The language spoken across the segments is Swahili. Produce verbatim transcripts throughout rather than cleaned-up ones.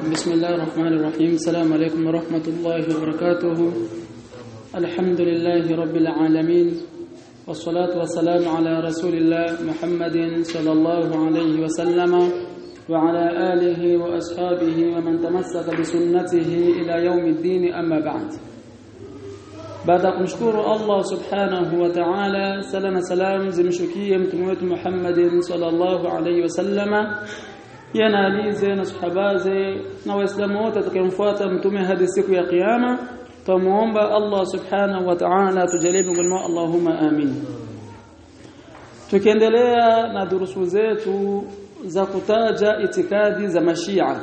بسم الله الرحمن الرحيم السلام عليكم ورحمة الله وبركاته الحمد لله رب العالمين والصلاة والسلام على رسول الله محمد صلى الله عليه وسلم وعلى آله وأصحابه ومن تمسك بسنته إلى يوم الدين أما بعد بعد أن نشكر الله سبحانه وتعالى سلام سلام زمشكية متموت محمد صلى الله عليه وسلم yanalize na sahabaze na waislamu wote tukamfuata mtume hadi siku ya kiyama. Tumuomba Allah subhanahu wa ta'ala tujalie miongoni Allahumma amin. Tukiendelea na durusu zetu za kutaja itikadi za Mashia,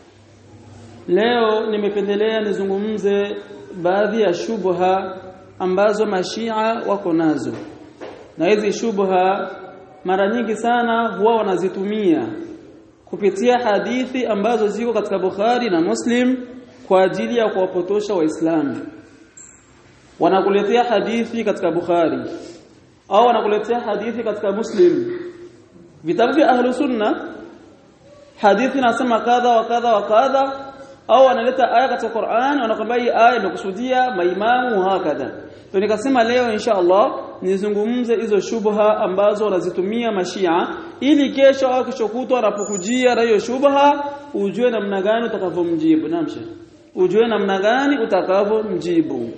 leo nimependelea nizungumze baadhi ya shubha ambazo Mashia wako nazo, na hizi shubha mara nyingi sana huwa wanazitumia kupitia hadithi ambazo ziko katika Bukhari na Muslim kwa ajili ya kuwapotosha Waislamu. Wanakuletea hadithi katika Bukhari au wanakuletea hadithi katika Muslim, vitabu vya Ahlus Sunna, hadithi nasema kadha wa kadha wa kadha, au wanaleta aya katika Qur'an wanakwambia hii aya imekusudia maimamu hakadha. Kwa nikasema leo insha Allah nizungumze hizo shubha ambazo wanazitumia Mashia, ili kesho au kesho kutwa wanapokujia na hiyo shubha ujue namna gani utakavyomjibu. Namsha ujue namna gani utakavyomjibu.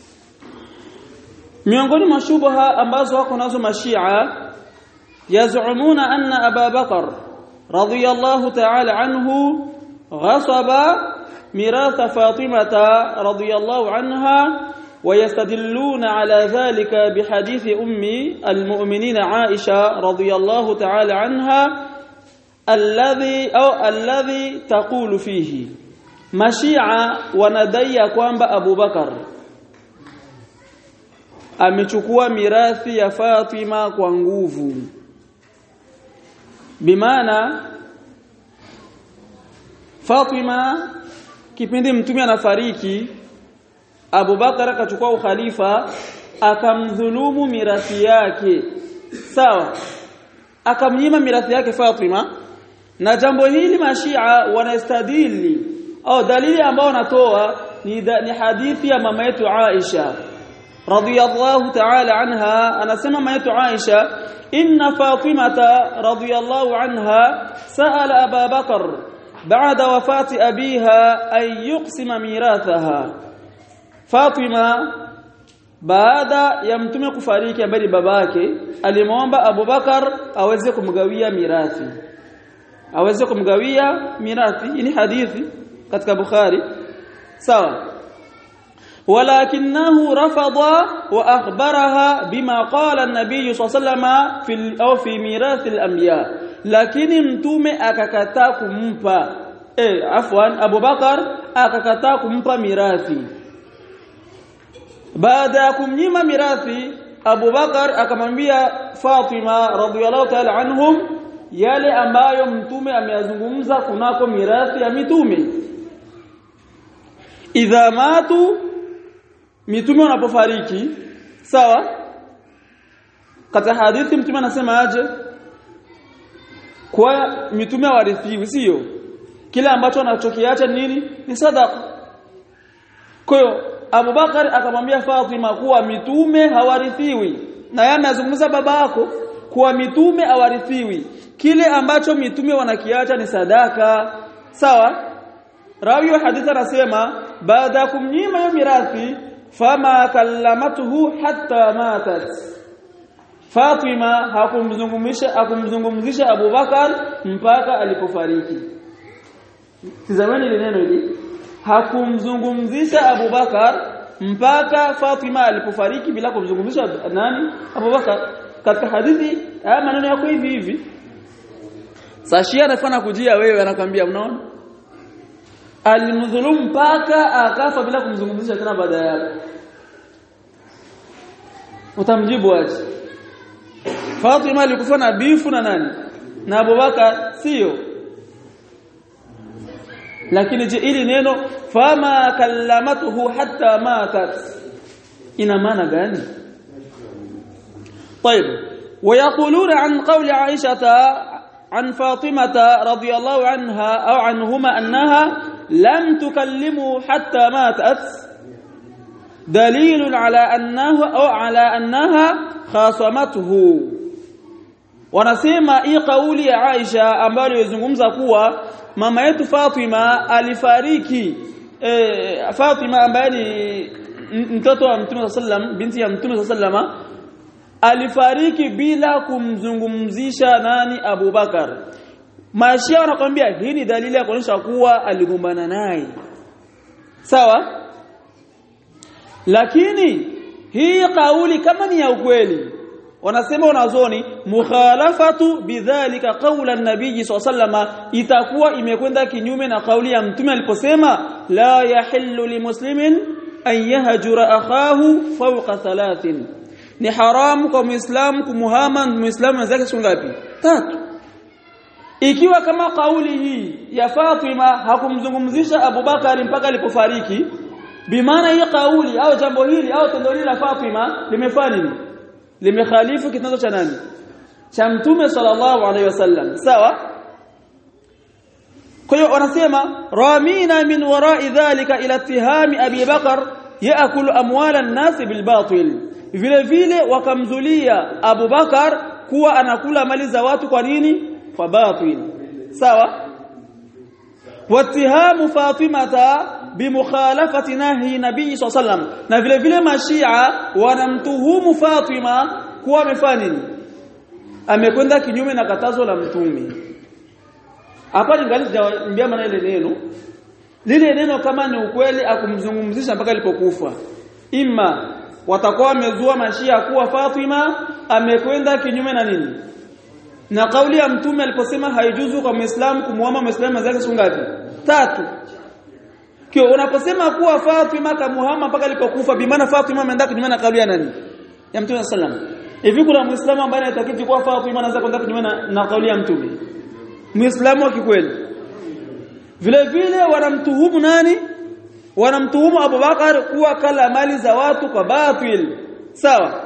Miongoni mwa shubha ambazo wako nazo Mashia, yazumuna anna Abu Bakar radhiyallahu ta'ala anhu ghasaba mirath Fatimah radhiyallahu anha, ويستدلون على ذلك بحديث أم المؤمنين عائشة رضي الله تعالى عنها الذي أو الذي تقول فيه. Mashia wanadai kwamba Abu Bakar amechukua mirathi ya Fatima kwa nguvu, bimaana Fatima kipindi mtume anafariki, Abu Bakar akachukua ukhalifa, akamdhulumu mirathi yake, sawa, akamnyima mirathi yake Fatima. Na jambo hili Mashia wanastadili au dalili ambao wanatoa ni, ni hadithi ya mama yetu Aisha radhiyallahu ta'ala anha. Anasema mama yetu Aisha, inna Fatimata radhiyallahu anha sa'ala Abu Bakar ba'da wafati abiha an yuqsima mirathaha. Fatima baada ya mtume kufariki ambaye babake alimwomba Abu Bakar aweze kumgawia mirathi, aweze kumgawia mirathi. Hii ni hadithi katika Bukhari, sawa. Walakinahu rafada wa akhbaraha bima qala an-nabiy sallallahu alayhi wasallam fi au fi mirathi al-anbiya, lakini mtume akakataa kumpa eh afwan Abu Bakar akakataa kumpa mirathi. Baada ya kumnyima mirathi, Abu Bakar akamwambia Fatima radhiyallahu ta'ala anhum yale ambayo mtume ameyazungumza kunako mirathi ya mitume. Idha matu, mitume wanapofariki, sawa, katika hadithi mtume anasema aje? Kwa mitume warithiwi, sio kila ambacho anachokiacha nini? Ni sadaqa. Kwa hiyo Abu Bakar akamwambia Fatima kuwa mitume hawarithiwi, na yeye anazungumza baba yako kuwa mitume hawarithiwi, kile ambacho mitume wanakiacha ni sadaka, sawa. Rawi wa hadithi anasema baada ya kumnyima hiyo mirathi, fama kallamatuhu hatta matat, Fatima hakumzungumzisha hakumzungumzisha Abu Bakar mpaka alipofariki. Tazameni ile neno hili, hakumzungumzisha Abu Bakar mpaka Fatima alipofariki bila kumzungumzisha nani? Abu Bakar. Katika hadithi haya maneno yako hivi hivi. Sashia anafanya kujia wewe, anakuambia unaona, alimdhulumu mpaka akafa bila kumzungumzisha tena baada yake. Utamjibu aje? Fatima alikufa na bifu na nani? Na Abu Bakar, sio? Lakini je, ili neno fama kallamatuhu hatta matat ina maana gani? طيب ويقولون عن قول عائشة عن فاطمة رضي الله عنها أو عنهما أنها لم تكلمه حتى ماتت دليل على أنه أو على أنها خاصمته. wanasema hii kauli ya Aisha ambayo ilizungumza kuwa mama yetu Fatima alifariki, e, Fatima ambaye ni mtoto wa Mtume sallam, binti ya Mtume sallama, alifariki bila kumzungumzisha nani? Abu Bakar. Mashia wanakuambia hii ni dalili ya kuonyesha kuwa aligombana naye, sawa. Lakini hii kauli kama ni ya ukweli, wanasema wanazoni mukhalafatu bidhalika qawla an-nabii sallallahu itakuwa imekwenda kinyume na kauli ya Mtume aliposema la yahillu limuslimin an yahjura akhahu fawqa thalathin, ni haramu kwa muislamu kumuhama muislamu mwenzake siku ngapi? Tatu. Ikiwa kama kauli hii ya Fatima hakumzungumzisha Abu Bakari mpaka alipofariki, bimaana hii kauli au jambo hili au tendo hili la Fatima limefanya nini? Limekhalifu kitendo cha nani? Cha Mtume sallallahu alaihi wasallam, sawa. Kwa hiyo wanasema ramina min wara'i dhalika ila ittihami Abi Bakar yaakulu amwala an-nas bil batil, vile vile wakamzulia Abu Bakar kuwa anakula mali za watu kwa nini? Kwa batil, sawa. Wattihamu Fatimata bimukhalafati nahi nabii sallallahu alaihi wasallam, na vile vile mashia wanamtuhumu Fatima kuwa amefanya nini? Amekwenda kinyume na katazo la Mtume. Hapa ningalijambia maana ile neno lile neno kama ni ukweli akumzungumzisha mpaka alipokufa, imma watakuwa wamezua mashia kuwa Fatima amekwenda kinyume na nini? Na kauli ya Mtume aliposema haijuzu kwa Muislamu kumuoa Muislamu zake siku ngapi? Tatu. Kio unaposema kuwa Fatima kamuhama mpaka alipokufa, bi maana Fatima ameenda kinyume na kauli ya nani? Ya Mtume sallam. Hivi kuna Muislamu ambaye anataka kuwa Fatima anaweza kwenda kinyume na, na kauli ya Mtume? Muislamu wa kikweli. Vile vile wanamtuhumu nani? Wanamtuhumu Abu Bakar kuwa kala mali za watu kwa batil, sawa.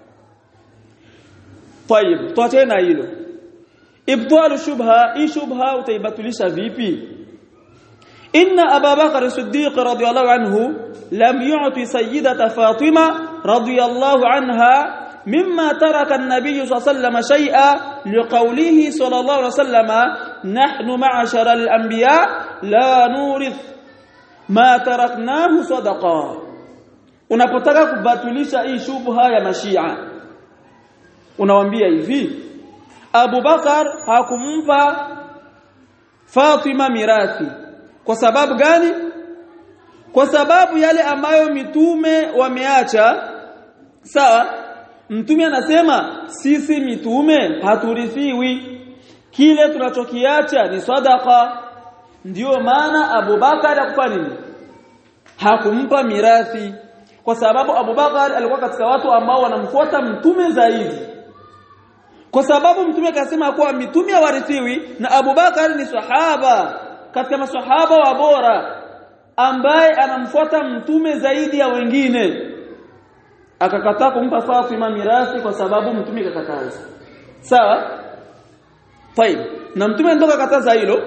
Tayeb, tuachane hilo. Ibtalu shubha, hii shubha utaibatilisha vipi? Inna Abu Bakar as-Siddiq radiyallahu anhu lam yu'ti sayyidata Fatima radiyallahu anha mimma taraka an-nabiy sallallahu alayhi wasallam shay'a liqawlihi sallallahu alayhi wasallam nahnu ma'ashara al-anbiya la nurith ma taraknahu sadaqa. Unapotaka kubatilisha hii shubha ya mashia, unawaambia hivi, Abu Bakar hakumpa Fatima mirathi. Kwa sababu gani? Kwa sababu yale ambayo mitume wameacha, sawa. Mtume anasema sisi mitume haturithiwi, kile tunachokiacha ni sadaqa. Ndiyo maana Abu Bakar hakufanya nini? Hakumpa mirathi, kwa sababu Abu Bakar alikuwa katika watu ambao wanamfuata mtume zaidi. Kwa sababu mtume akasema kuwa mitume hawarithiwi, na Abu Bakar ni sahaba katika maswahaba wa bora ambaye anamfuata mtume zaidi ya wengine, akakataa kumpa Fatima mirathi kwa sababu mtume kakataza, sawa. Tayeb, na mtume ndio kakataza hilo.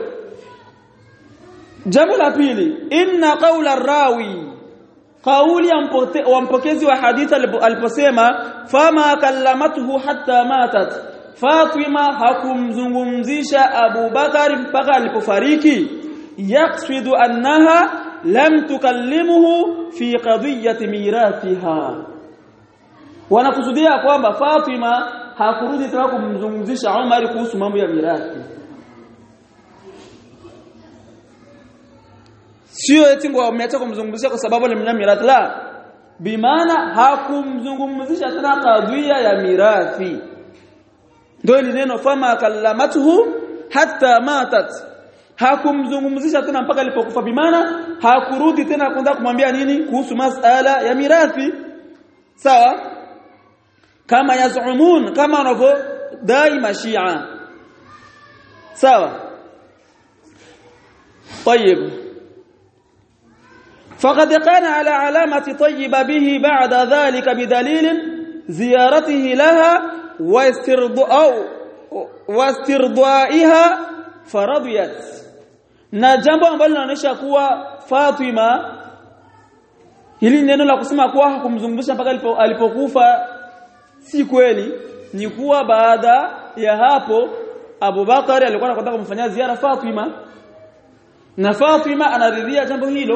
Jambo la pili, inna qawla ar-rawi, kauli ya mpokezi wa hadithi aliposema fama kallamathu hatta matat, Fatima hakumzungumzisha Abu Bakar mpaka alipofariki, yaqsidu annaha lam tukallimuhu fi qadiyati mirathiha, wanakusudia kwamba Fatima hakurudi tena kumzungumzisha Umar kuhusu mambo ya mirathi. Sio eti ngo ameacha kumzungumzisha kwa sababu alimnyima mirathi, la, bimaana hakumzungumzisha tena kadhia ya mirathi. Ndio ile neno fama kallamathu hatta matat, hakumzungumzisha tena mpaka alipokufa, bimaana hakurudi tena kwenda kumwambia nini kuhusu masala ya mirathi, sawa. Kama yazumun, kama wanavyodai mashia, sawa. طيب, فقد كان على علامة طيب به بعد ذلك بدليل زيارته لها واسترضاء واسترضائها فرضيت, na jambo ambalo linaonyesha kuwa Fatima hili neno la kusema kuwa hakumzungumzisha mpaka alipo, alipokufa si kweli, ni kuwa baada ya hapo Abu Bakari alikuwa anataka kumfanyia ziara Fatima na Fatima anaridhia jambo hilo.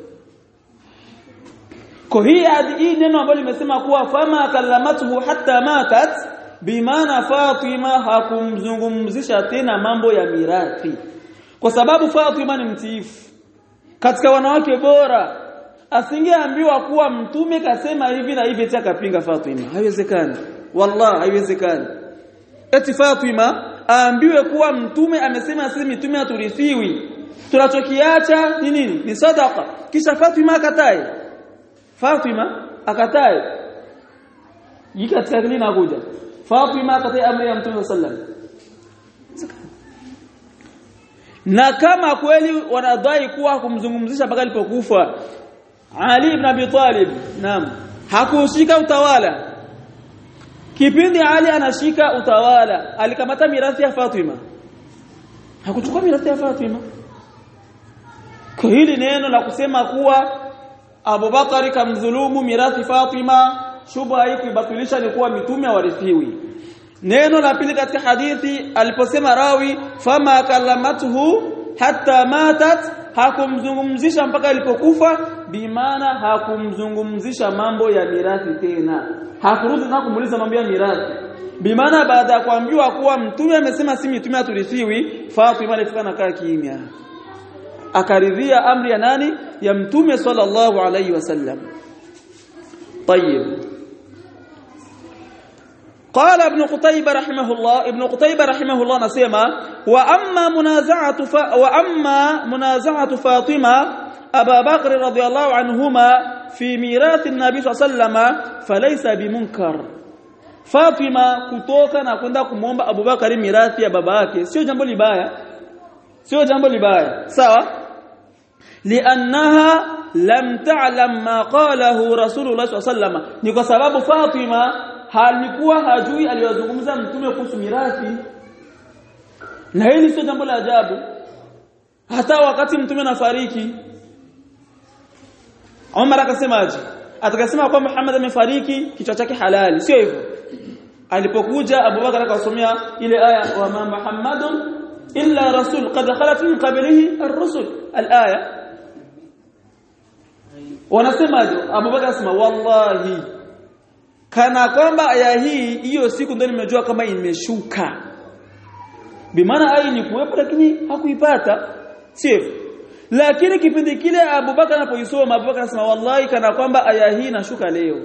Kwa hii hii neno ambalo limesema kuwa fama kallamatuhu hatta matat, bimaana Fatima hakumzungumzisha tena mambo ya mirathi, kwa sababu Fatima ni mtiifu katika wanawake bora. Asingeambiwa kuwa mtume kasema hivi na hivi eti akapinga Fatima, haiwezekani, wallahi haiwezekani. Eti Fatima aambiwe kuwa mtume amesema sisi mitume haturithiwi, tunachokiacha ni nini? Ni sadaqa, kisha Fatima akatae. Fatima akatae yika katika hili nakuja Fatima akatae amri ya Mtume sallallahu alaihi wasallam. Na kama kweli wanadai kuwa kumzungumzisha mpaka alipokufa Ali ibn Abi Talib, naam, hakushika utawala. Kipindi Ali anashika utawala, alikamata mirathi ya Fatima, hakuchukua mirathi ya Fatima. Kwa hili neno la kusema kuwa Abu Bakari kamdhulumu mirathi Fatima, shubha haikuibatilisha ni kuwa mitume warithiwi. Neno la pili katika hadithi aliposema rawi fama kallamatuhu hatta matat, hakumzungumzisha mpaka alipokufa, bimaana hakumzungumzisha mambo ya mirathi tena, hakurudi na kumuuliza mambo ya mirathi. Bimaana baada ya kuambiwa kuwa mtume amesema si mitume haturithiwi, Fatima alifika na kaa kimya, akaridhia amri ya nani? Ya Mtume sallallahu alayhi wasallam. طيب قال ابن قتيبة رحمه الله ابن قتيبة رحمه الله نسمع واما منازعه ف... واما منازعه فاطمه ابا بكر رضي الله عنهما في ميراث النبي صلى الله عليه وسلم فليس بمنكر. Fatima kutoka na kwenda kumuomba Abu Bakari mirathi ya baba yake sio jambo libaya, sio jambo libaya, sawa, liannaha lam ta'lam ma qalahu Rasulullah sallallahu alaihi wasallam, ni kwa sababu Fatima halikuwa hajui aliyozungumza mtume kuhusu mirathi. Na hili sio jambo la ajabu, hata wakati mtume anafariki Umar akasemaje? Atakasema kwa Muhammad amefariki kichwa chake halali, sio hivyo? Alipokuja Abu Bakar akasomea ile aya wa ma Muhammadun illa rasul qad khalat min qablihi ar-rusul, al-aya. Wanasemaje? Abu Bakar asema wallahi kana kwamba aya hii hiyo siku ndio nimejua kama imeshuka, bimaana aya ni kuwepo lakini hakuipata, sio? Lakini kipindi kile Abu Bakar anapoisoma, Abu Bakar anasema wallahi kana kwamba aya hii inashuka leo.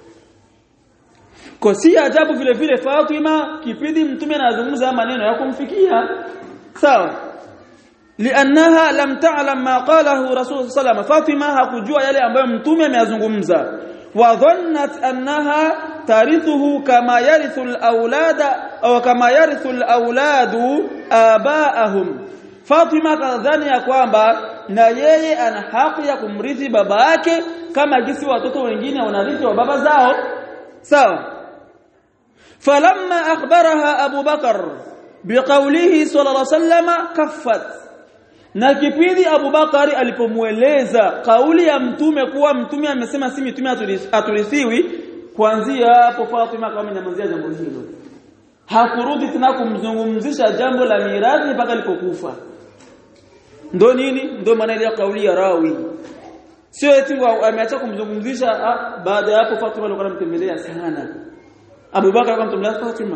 Kwa si ajabu vile vile Fatima kipindi mtume anazungumza maneno ya kumfikia, sawa, liannaha lam ta'lam ma qalahu Rasul sallallahu alaihi wasallam, Fatima hakujua yale ambayo mtume ameyazungumza. Wa dhannat annaha tarithuhu kama yarithu al-awlada au kama yarithu al-awladu abaahum, Fatima kadhani ya kwamba na yeye ana haki ya kumrithi baba yake kama jinsi watoto wengine wanarithi wa baba zao, sawa. Falamma akhbaraha Abu Bakar biqawlihi sallallahu alayhi wasallam kaffat, na kipindi Abu Bakari alipomueleza kauli ya mtume kuwa mtume amesema si mtume haturithiwi, kuanzia hapo Fatima kama inamalizia jambo hilo, hakurudi tena kumzungumzisha jambo la mirathi mpaka alipokufa. Ndo nini? Ndo maana ile kauli ya rawi, sio eti ameacha kumzungumzisha. Baada ya hapo Fatima alikuwa anamtembelea sana Abu Bakar, akamtembelea Fatima.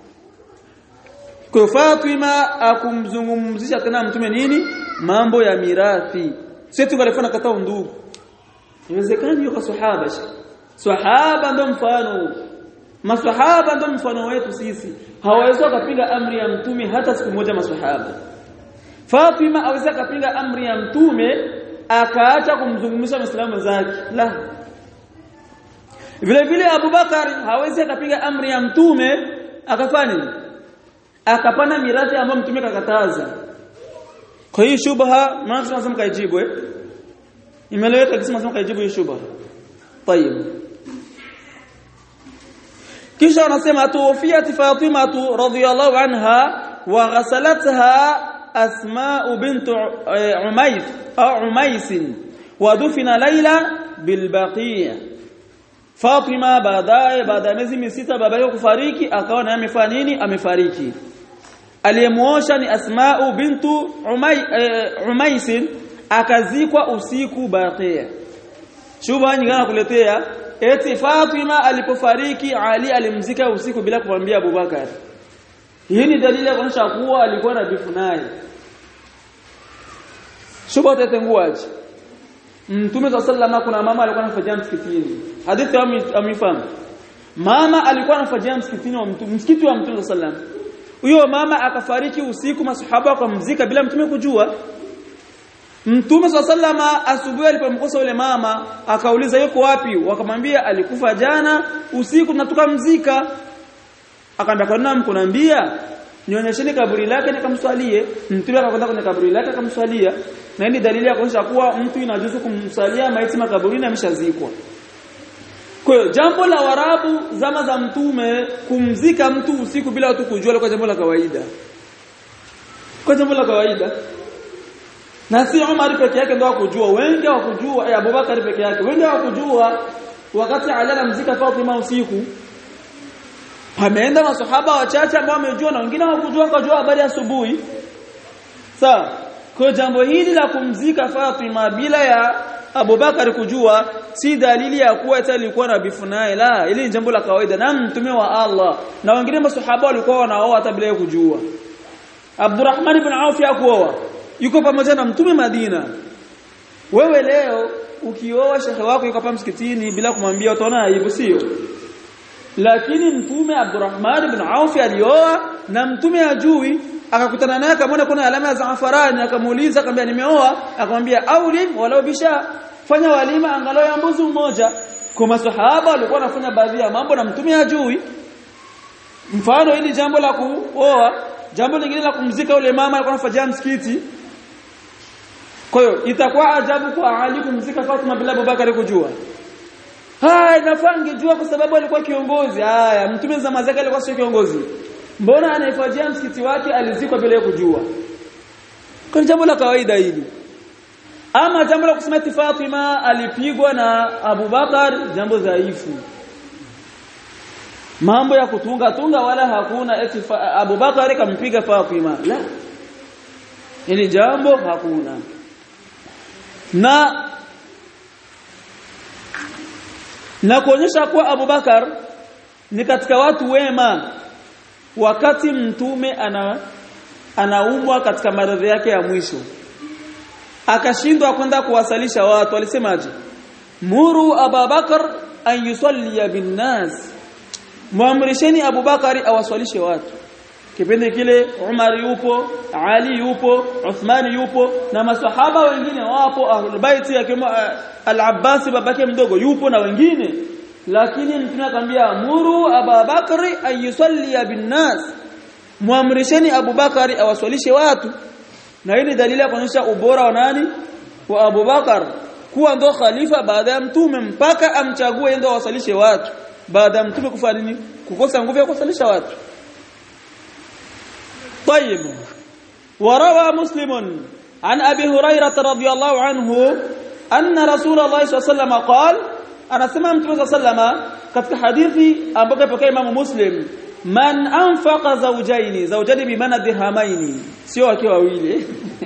Kwa Fatima akumzungumzisha tena mtume nini? Mambo ya mirathi. Sio tu walifanya kataa ndugu, inawezekana yuko sahaba. Sahaba ndo mfano, masahaba ndo mfano wetu sisi. Hawawezi kupinga amri ya mtume hata siku moja masahaba. Fatima aweza kupinga amri ya mtume akaacha kumzungumzisha Muislamu zake, la. Vile vile Abu Bakar hawezi kupinga amri ya mtume akafanya akapana mirathi ambayo mtume kakataza. Kwa hiyo shubha maana tunasema kaijibu, eh imeleweka kisema sema kaijibu hiyo shubha. Tayeb, kisha wanasema tuwafiyat Fatima radhiyallahu anha wa ghasalatha Asma bint Umays au Umais wa dufina Laila bil Baqi'. Fatima baadaye baada ya miezi sita baba yake kufariki akawa naye amefanya nini? Amefariki. Aliyemuosha ni Asma bintu Umais akazikwa usiku Baqi'. Shuba nyingine kuletea eti Fatima alipofariki Ali alimzika usiku bila kumwambia Abubakar. Hii ni dalili ya kuonyesha kuwa alikuwa na bifu naye. Shuba tetenguaje? Mtume sallallahu kuna mama alikuwa anafajia msikitini. Hadithi amefahamu. Mama alikuwa anafajia msikitini wa mtume, msikiti wa Mtume sallallahu. Huyo mama akafariki usiku, masahaba wakamzika bila mtume kujua. Mtume sallallahu asubuhi alipomkosa yule mama akauliza yuko wapi? Wakamwambia alikufa jana usiku na tukamzika. Akaambia kwa nini mkuniambia? Nionyesheni kaburi lake nikamswalie. Mtume akakwenda kwenye kaburi lake akamswalia. Na hii dalili ya kuonyesha kuwa mtu inajuzu kumsalia maiti makaburini ameshazikwa. Kwa hiyo jambo la Warabu zama za mtume kumzika mtu usiku bila watu kujua kwa jambo la kawaida. Kwa jambo la kawaida. Na si Umar peke yake ndio akujua, wengi hawakujua, eh Abubakar peke yake. Wengi hawakujua wakati Ali anamzika Fatima usiku. Pameenda masahaba wachache ambao wamejua na wengine hawakujua, kujua habari asubuhi. Sawa. Kwa jambo hili la kumzika Fatima bila ya Abubakar kujua si dalili ya kuwa eti alikuwa na bifu naye, la, ili ni jambo la kawaida na mtume wa Allah. Na wengine masahaba walikuwa wanaoa hata bila kujua. Abdurrahman ibn Auf yakuoa yuko pamoja na mtume Madina. Wewe leo ukioa shehe wako yuko hapa msikitini bila kumwambia utaona aibu, sio? Lakini mtume Abdurrahman ibn Auf alioa na mtume ajui, akakutana naye akamwona kuna alama ya zaafarani, akamuuliza akamwambia nimeoa, akamwambia aulim walau bisha, fanya walima angalau ya mbuzi mmoja. Kwa masahaba walikuwa wanafanya baadhi ya mambo na mtume ajui. Mfano hili jambo la kuoa, jambo lingine la kumzika yule mama alikuwa anafanya msikiti. Kwa hiyo itakuwa ajabu kwa Ali kumzika Fatima bila Abubakar kujua. Hai nafangi jua kwa sababu alikuwa kiongozi. Haya mtume zama zake alikuwa sio kiongozi. Mbona anaifajia msikiti wake alizikwa bila kujua? Kwa jambo la kawaida hili. Ama jambo la kusema Fatima alipigwa na Abubakar, jambo dhaifu. Mambo ya kutunga tunga wala hakuna eti Abubakar kampiga Fatima. La. Hili jambo hakuna. Na na kuonyesha kuwa Abubakar ni katika watu wema. Wakati mtume ana anaumwa katika maradhi yake ya mwisho, akashindwa kwenda kuwasalisha watu, alisemaje? Muru Abubakar an yusalli bin nas, muamrisheni Abubakar awaswalishe watu. Kipindi kile Umar yupo, Ali yupo, Uthman yupo na masahaba wengine wapo, ahlul bait yakiwemo Al-Abbas babake mdogo yupo na wengine. Lakini mtume akamwambia muru Abubakar ayusalli bin nas, muamrisheni Abubakar awaswalishe watu. Na hii ni dalili ya kuonyesha ubora wa nani? Wa Abubakar, kuwa ndo khalifa baada ya mtume mpaka amchague ndo awaswalishe watu baada ya mtume kufanya nini? Kukosa nguvu ya kuwaswalisha watu. طيب وروى مسلم عن أبي هريرة رضي الله عنه أن رسول الله صلى الله عليه وسلم قال أنا سمعت النبي صلى الله عليه وسلم katika hadithi ambayo pokea Imam Muslim, man anfaqa zawjaini, zawjani bi maana dirhamaini, sio wakiwa wawili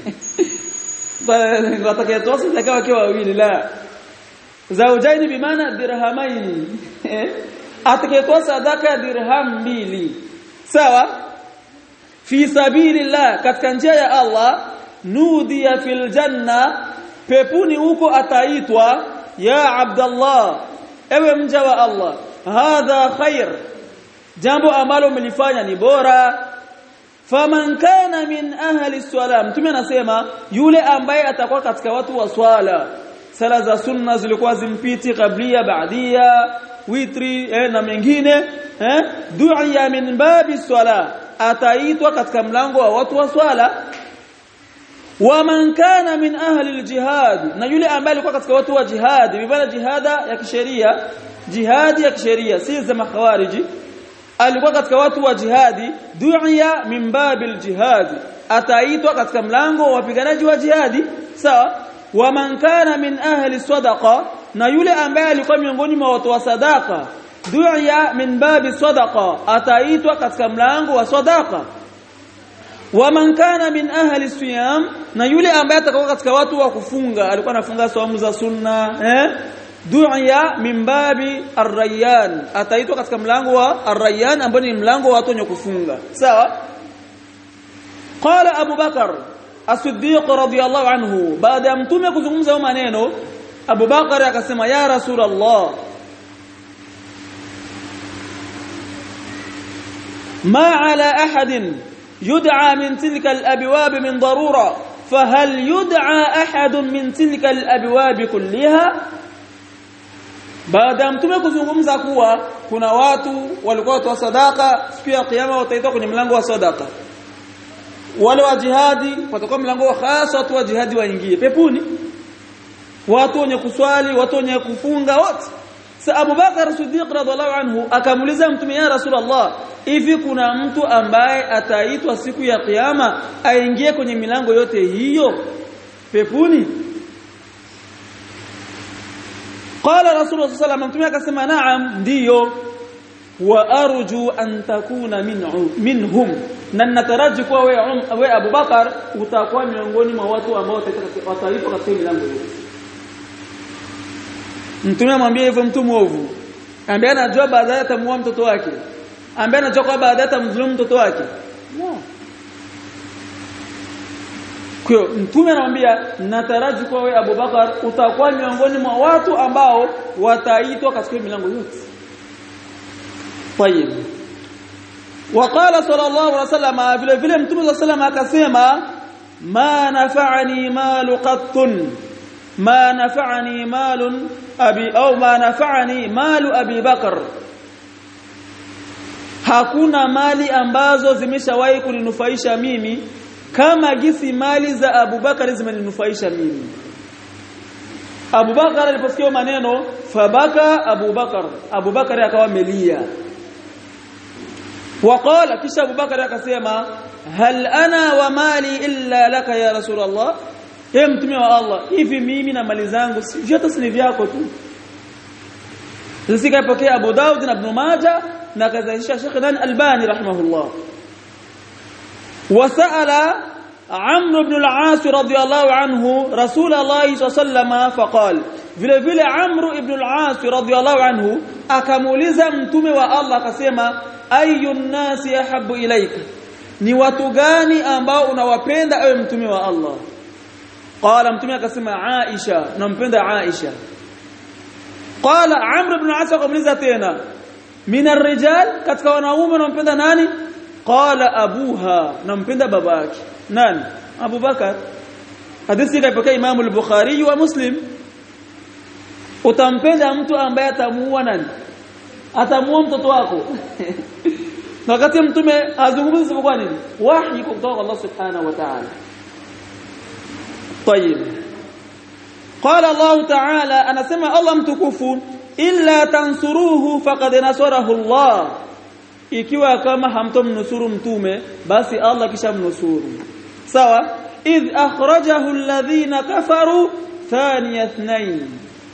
bali watakayetosa zakawa wakiwa wawili, la, zawjaini bi maana dirhamaini atakayetosa sadaka dirham mbili, sawa, fi sabilillah, katika njia ya Allah, nudiya fil janna, pepuni huko ataitwa ya Abdullah, ewe mja wa Allah, hadha khair, jambo ambalo mlifanya ni bora. Faman kana min ahli salam, mtume anasema yule ambaye atakuwa katika watu wa swala, sala za sunna zilikuwa zimpiti, qablia, baadia, witri eh, na mengine eh, du'a min babi swala, ataitwa katika mlango wa watu wa swala. Wa man kana min ahli aljihad, na yule ambaye alikuwa katika watu wa jihad, bibana jihada ya kisheria, jihadi ya kisheria, si za makhawariji, alikuwa katika watu wa jihadi, du'a min babil jihad, ataitwa katika mlango wa wapiganaji wa jihadi sawa wa man kana min ahli sadaqa na yule ambaye alikuwa miongoni mwa watu wa sadaqa du'a min babi sadaqa ataitwa katika mlango wa sadaqa wa man kana min ahli siyam na yule ambaye atakuwa katika watu wa kufunga alikuwa anafunga saumu za sunna eh du'a min babi ar-rayyan ataitwa katika mlango wa ar-rayyan ambao ni mlango wa watu wenye kufunga sawa qala Abu Bakar As-Siddiq radiyallahu anhu baada ya mtume kuzungumza hayo maneno Abu Bakar akasema ya Rasulullah ma ala ahadin yud'a min tilka al-abwab min darura fahal yud'a ahadun min tilka al-abwab kullaha baada ya mtume kuzungumza kuwa kuna watu walikuwa watu wa sadaka siku ya kiyama wataitwa kwenye mlango wa sadaka wale wa jihadi watakuwa mlango wa hasa watu wa jihadi waingie peponi watu wenye kuswali watu wenye kufunga wote sa Abu Bakar Siddiq radhiallahu anhu akamuliza mtume ya Rasulullah hivi kuna mtu ambaye ataitwa siku ya kiyama aingie kwenye milango yote hiyo peponi qala Rasulullah sallallahu alayhi wasallam akasema naam ndio wa arju an takuna minhu minhum na nataraji kwa wewe we Abu Bakar utakuwa miongoni mwa watu ambao wataitwa katika milango hiyo mtume amwambia hivyo mtu muovu ambaye anajua baadaye atamuua mtoto wake ambaye anajua kwa baadaye atamdhulumu mtoto wake no kwa mtume anamwambia nataraji kwa wewe Abu Bakar utakuwa miongoni mwa watu ambao wataitwa katika milango yote طيب وقال صلى الله عليه وسلم vile vile mtume صلى الله عليه وسلم akasema ma nafa'ani malu qattun ma nafa'ani malun abi au ma nafa'ani malu abi Bakar hakuna mali ambazo zimeshawahi kuninufaisha mimi kama gisi mali za Abu Bakar zimeninufaisha mimi Abu Bakar aliposikia maneno fabaka Abu Bakar Abu Bakar akawa melia وقال kisha Abu Bakar akasema hal ana wa mali illa laka ya Rasulullah he mtume wa Allah hivi mimi na mali zangu vyote si vyako tu zisika ipokea Abu Daud na Ibn Majah na kadhalika Sheikh Al-Albani rahimahullah wasala Amr ibn al-As radiyallahu anhu Rasulullah sallallahu faqal vile vile Amr ibn al-As radiyallahu anhu akamuuliza mtume wa Allah akasema ayun nasi yahabbu ilayka ni watu gani ambao unawapenda ewe mtume wa Allah qala mtume akasema Aisha nampenda Aisha qala Amr ibn al-As akamuuliza tena min ar-rijal katika wanaume unampenda nani qala abuha nampenda babake nani Abu Bakar hadithi kaipokea Imam al-Bukhari wa Muslim utampenda mtu ambaye atamuua nani atamuua mtoto wako na wakati mtume azungumza kwa nini wahi kutoka Allah subhanahu wa ta'ala طيب قال الله تعالى anasema Allah mtukufu illa tansuruhu faqad nasarahu Allah ikiwa kama hamtomnusuru mtume basi Allah kisha mnusuru sawa idh akhrajahu alladhina kafaru thaniya ithnain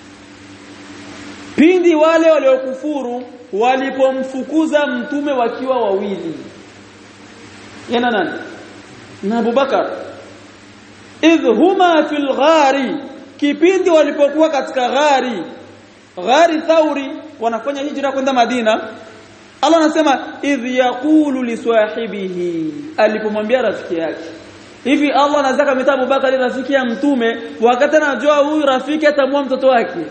pindi wale waliokufuru walipomfukuza mtume wakiwa wawili yana nani na Abu Bakar idh huma fil ghari kipindi walipokuwa katika ghari ghari Thauri wanafanya hijra kwenda Madina Allah anasema idh yaqulu li sahibihi alipomwambia rafiki yake hivi Allah anataka mita Abu Bakar rafiki ya mtume wakati anajua huyu rafiki atamua mtoto wake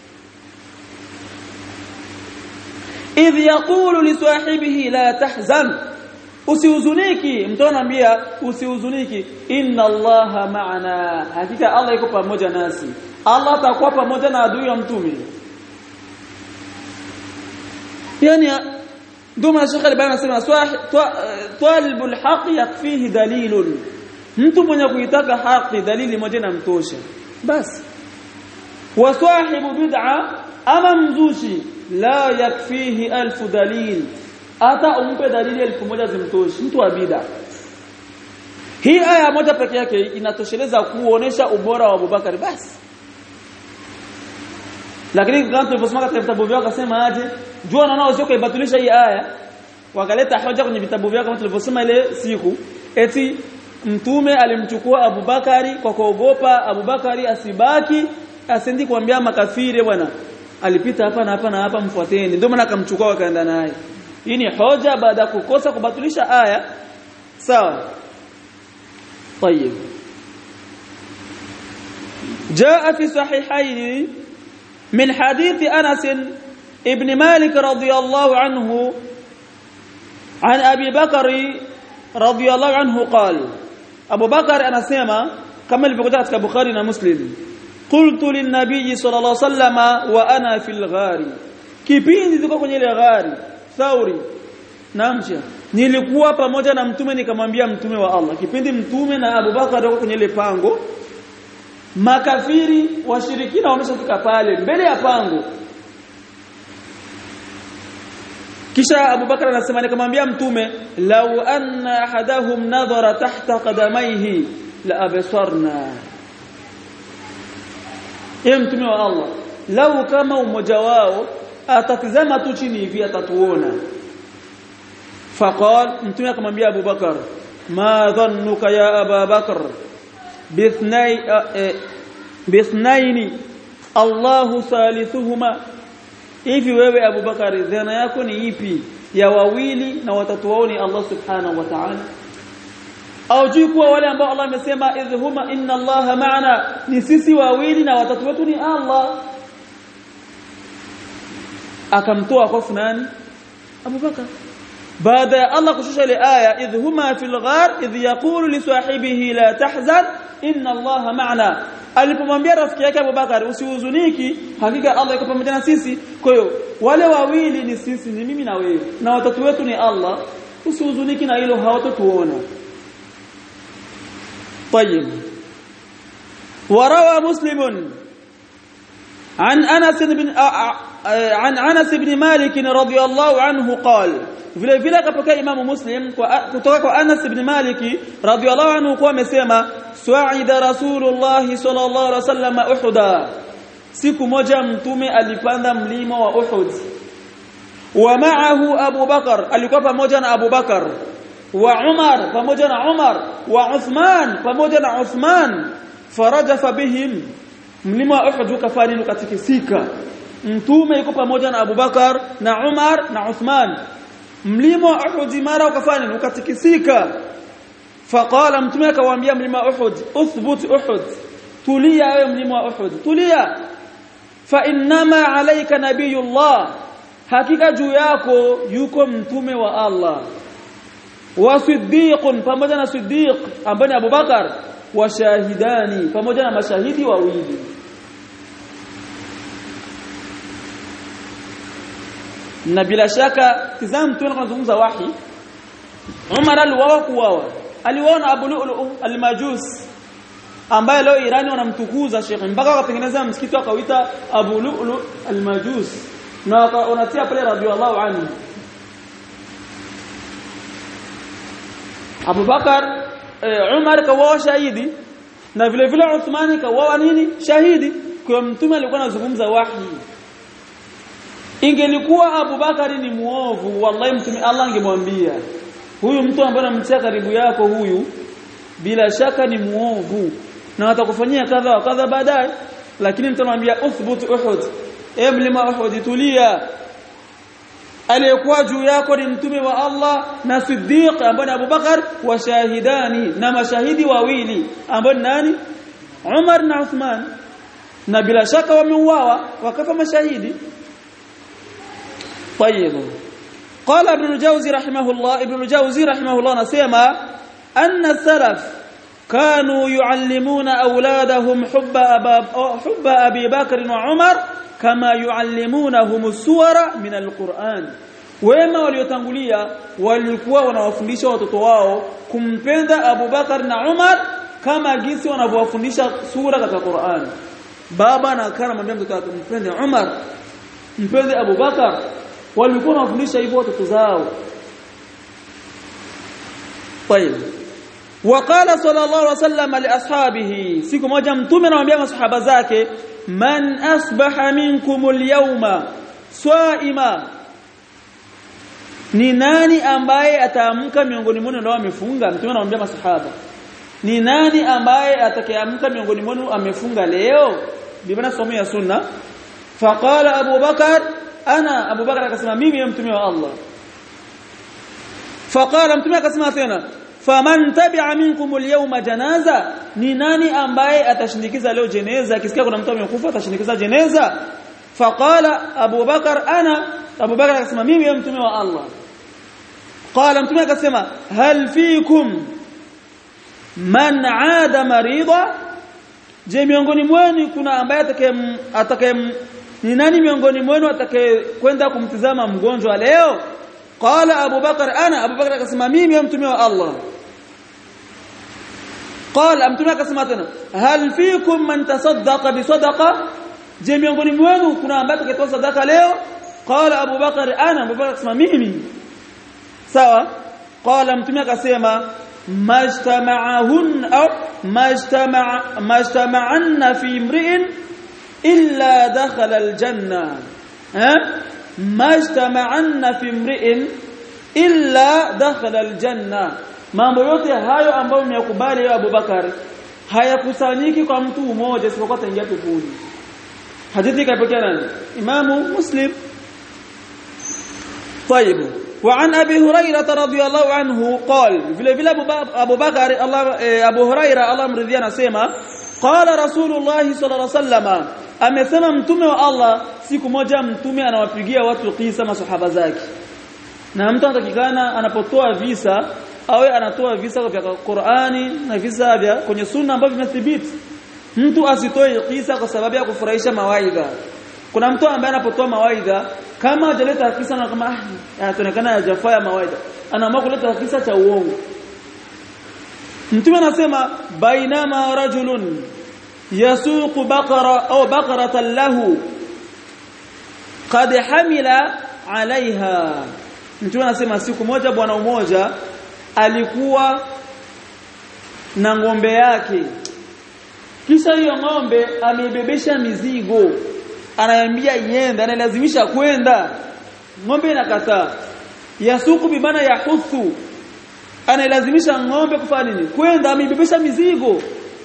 idh yaqulu li sahibihi la tahzan usihuzuniki mtu anambia usihuzuniki inna Allaha ma'ana hakika Allah yuko pamoja nasi Allah atakuwa pamoja na adui ya mtume yani ndio Sheikh Al-Albani anasema talibul haqq yakfihi dalilun mtu mwenye kuitaka haki dalili moja inamtosha basi wa sahibu bid'a ama mzushi la yakfihi alfu dalil hata umpe dalili elfu moja zimtoshi mtu wa bid'a Hii aya moja pekee yake inatosheleza kuonesha ubora wa Abubakar basi. Lakini kama tulivyosoma katika vitabu vyao akasema aje, jua nao sio kuibatilisha hii aya. Wakaleta hoja kwenye vitabu vyao kama tulivyosoma ile siku, eti mtume alimchukua Abubakari kwa kuogopa Abubakari asibaki asendi kuambia makafiri bwana. Alipita hapa na hapa na hapa mfuateni. Ndio maana akamchukua wakaenda naye. Hii ni hoja baada ya kukosa kubatilisha aya. Sawa. طيب جاء في صحيحين من حديث أنس ابن مالك رضي الله عنه عن أبي بكر رضي الله عنه قال أبو بكر أنا سيما كما اللي بقولت كبخاري ومسلم قلت للنبي صلى الله عليه وسلم وأنا في الغار kipindi tuko kwenye ile ghari Thauri namsha nilikuwa pamoja na mtume nikamwambia mtume wa Allah kipindi mtume na Abubakar wako kwenye ile pango makafiri washirikina wameshafika pale mbele ya pango kisha Abubakar anasema nikamwambia mtume law anna ahadahum nadhara tahta qadamayhi la absarna ya mtume wa Allah lau kama umoja wao atatizama tu chini hivi atatuona faqal mtume akamwambia Abu Bakar ma dhannuka ya Abu Bakar bithnai bithnaini Allahu thalithuhuma hivi wewe Abu Bakar dhana yako ni ipi ya wawili na watatu wao ni Allah subhanahu wa ta'ala au juu kuwa wale ambao Allah amesema idhhuma inna Allaha ma'ana ni sisi wawili na watatu wetu ni Allah akamtoa hofu nani Abu Bakar baada ya Allah kushusha ile aya idhhuma fil ghar idh yaqulu li sahibihi la tahzan inna Allaha ma'ana alipomwambia rafiki yake Abu Bakar usihuzuniki hakika Allah yuko pamoja na sisi kwa hiyo wale wawili ni sisi ni mimi na wewe na watatu wetu ni Allah usihuzuniki na hilo hawatatuona طيب وروى مسلم عن انس بن عن انس بن مالك رضي الله عنه قال vile vile kapokea Imam Muslim kutoka kwa Anas ibn Malik radhiyallahu anhu kwa amesema su'ida Rasulullah sallallahu alaihi wasallam Uhud siku moja mtume alipanda mlima wa Uhud wa ma'ahu Abu Bakar alikuwa pamoja na Abu Bakar wa Umar pamoja na Umar wa Uthman pamoja na Uthman farajafa bihim mlima wa Uhud ukafani ukatikisika mtume yuko pamoja na Abu Bakar na Umar na Uthman mlima wa Uhud mara ukafani ukatikisika faqala mtume akawaambia mlima wa Uhud uthbut Uhud tulia wewe mlima wa Uhud tulia fa innama alayka nabiyullah hakika juu yako yuko mtume wa Allah wa siddiqun pamoja na siddiq ambaye Abu Bakar wa shahidani pamoja na mashahidi wawili na bila shaka tizam tu tunazungumza wahi Umar aliwawa kuwawa aliwaona Abu Lu'lu' al-Majus ambaye leo Irani wanamtukuza Sheikh mpaka wakatengeneza msikiti wakauita Abu Lu'lu' al-Majus na wanatia pale radhiallahu anhu Abu Bakar eh, Umar kawawa shahidi na vile vile Uthmani kawawa nini shahidi kwa mtume alikuwa anazungumza wahi ingelikuwa Abu Bakari ni muovu wallahi mtume Allah angemwambia huyu mtu ambaye anamtia karibu yako huyu bila shaka ni muovu na atakufanyia kadha wa kadha baadaye lakini mtu anamwambia uthbut Uhud e mlima Uhud tulia aliyekuwa juu yako ni mtume wa Allah na Siddiq ambaye Abu Bakar wa shahidani na mashahidi wawili ambao nani Umar na Uthman na bila shaka wameuawa wakafa mashahidi طيب قال ابن الجوزي رحمه الله ابن الجوزي رحمه الله نسمع أن السلف كانوا يعلمون أولادهم حب أبا حب أبي بكر وعمر كما يعلمونهم السور من القرآن wema waliotangulia walikuwa wanawafundisha watoto wao kumpenda Abu Bakar na Umar kama jinsi wanavyowafundisha sura katika Qur'an baba na kana mwambie mtoto wake mpende Umar mpende Abu Bakar walikuwa wanafundisha hivyo watoto zao طيب وقال صلى الله عليه وسلم لاصحابه siku moja mtume anawaambia masahaba zake man asbaha minkum alyawma swaima ni nani ambaye ataamka miongoni mwenu leo amefunga mtume anawaambia masahaba ni nani ambaye atakayeamka miongoni mwenu amefunga leo bibana somo ya sunna faqala Abu Bakar ana Abu Bakar akasema mimi mtume wa Allah faqala mtume akasema tena faman tabi'a minkum al-yawma janaza ni nani ambaye atashindikiza leo jeneza akisikia kuna mtu amekufa atashindikiza jeneza faqala Abu Bakar ana Abu Bakar akasema mimi mtume wa Allah qala mtume akasema hal fiikum man 'ada marida je miongoni mwenu kuna ambaye atakaye atakaye ni nani miongoni mwenu atakaye kwenda kumtizama mgonjwa leo qala Abu Bakar ana Abu Bakar akasema mimi mtume wa Allah qala mtume akasema tena hal fiikum man tasaddaqa bi sadaqa je miongoni mwenu kuna ambaye atakayetoa sadaka leo qala Abu Bakar ana Abu Bakar akasema mimi sawa qala mtume akasema majtama'ahun au majtama'a majtama'anna fi imri'in illa dakhala aljanna ha majtama'anna fi imri'in illa dakhala aljanna mambo yote hayo ambayo mmekubali ya Abu Bakar hayakusanyiki kwa mtu mmoja isipokuwa ataingia peponi hadithi kaipokea nani Imamu Muslim طيب وعن ابي هريره رضي الله عنه قال vile vile Abu Bakar Allah Abu Huraira Allah mridhia anasema qala Rasulullah sallallahu alaihi wasallam amesema mtume wa Allah siku moja mtume anawapigia watu kisa masahaba zake na mtu anatakikana anapotoa visa awe anatoa visa vya Qur'ani na visa vya kwenye sunna ambavyo vimethibiti mtu asitoe kisa kwa sababu ya kufurahisha mawaidha kuna mtu ambaye anapotoa mawaidha kama hajaleta kisa na kama ah anaonekana hajafanya mawaidha anaamua kuleta kisa cha uongo mtume anasema bainama rajulun yasuqu baqara au baqaratan lahu qad hamila alaiha mtume anasema siku moja bwana mmoja alikuwa na ng'ombe yake kisha hiyo ng'ombe amebebesha mizigo anayambia iende analazimisha kwenda ng'ombe inakataa yasuku bibana yahuthu analazimisha ng'ombe kufanya nini kwenda amebebesha mizigo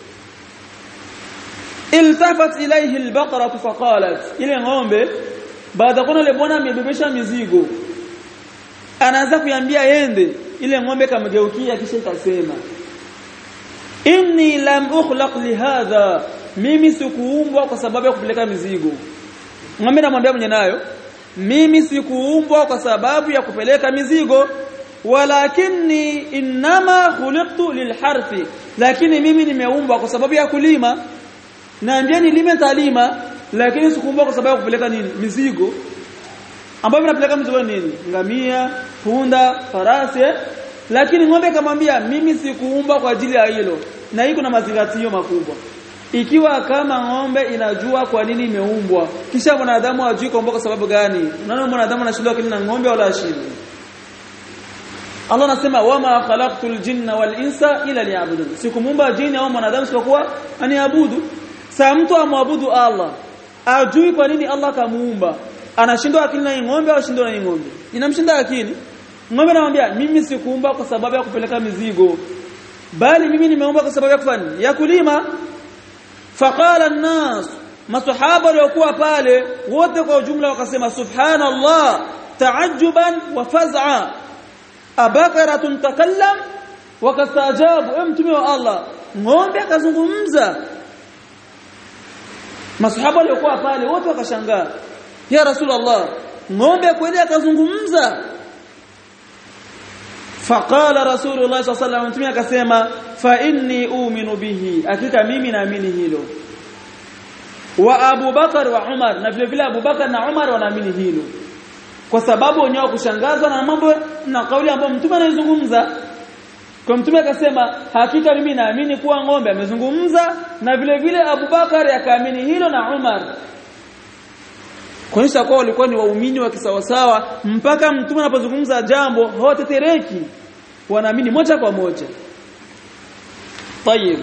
iltafat ilayhi albaqara faqalat ile ng'ombe baada kuna ile bwana amebebesha mizigo anaanza kuyambia yende ile ng'ombe kamgeukia kisha ikasema inni lam ukhlaq lihadha mimi sikuumbwa kwa sababu ya kupeleka mizigo ng'ombe namwambia mwenye nayo mimi sikuumbwa kwa sababu ya kupeleka mizigo walakinni inma khuliqtu lilharfi lakini mimi nimeumbwa kwa sababu ya kulima naambia nilime talima lakini sikuumbwa kwa sababu ya kupeleka nini mizigo ambapo napeleka mizigo nini ngamia punda farasi lakini ng'ombe kamwambia mimi sikuumbwa kwa ajili ya hilo na hii kuna mazingatio makubwa ikiwa kama ng'ombe inajua kwa nini imeumbwa kisha mwanadamu ajui kuumbwa kwa sababu gani unaona mwanadamu anashindwa kile na ng'ombe wala ashindi Allah anasema wama khalaqtul jinna wal insa illa liya'budun sikumuumba jini au mwanadamu isipokuwa aniabudu saa mtu amwabudu Allah ajui kwa nini Allah kamuumba anashindwa akili na ng'ombe au ashindwa na ng'ombe inamshinda akili ng'ombe anamwambia mimi sikuumba kwa sababu ya kupeleka mizigo bali mimi nimeumba kwa sababu ya kufanya ya kulima faqala an-nas masahaba waliokuwa pale wote kwa ujumla wakasema subhanallah ta'ajjuban wa faz'a abakaratun takallam wakastajabu mtume wa Allah ng'ombe akazungumza masahaba waliokuwa pale wote wakashangaa ya rasulullah ng'ombe kweli akazungumza faqala rasulullah sallallahu alaihi wasallam mtume akasema fa inni uuminu bihi hakika mimi naamini hilo wa Abu Bakar wa Umar na vile vile Abu Bakar na Umar wanaamini hilo kwa sababu wenyewe kushangazwa na mambo na kauli ambayo mtume anazungumza kwa mtume akasema hakika mimi naamini kuwa ng'ombe amezungumza na vile vile Abu Bakar akaamini hilo na Umar kuonyesha kwa walikuwa ni waumini wa kisawasawa mpaka mtume anapozungumza jambo hawatetereki wanaamini moja kwa moja طيب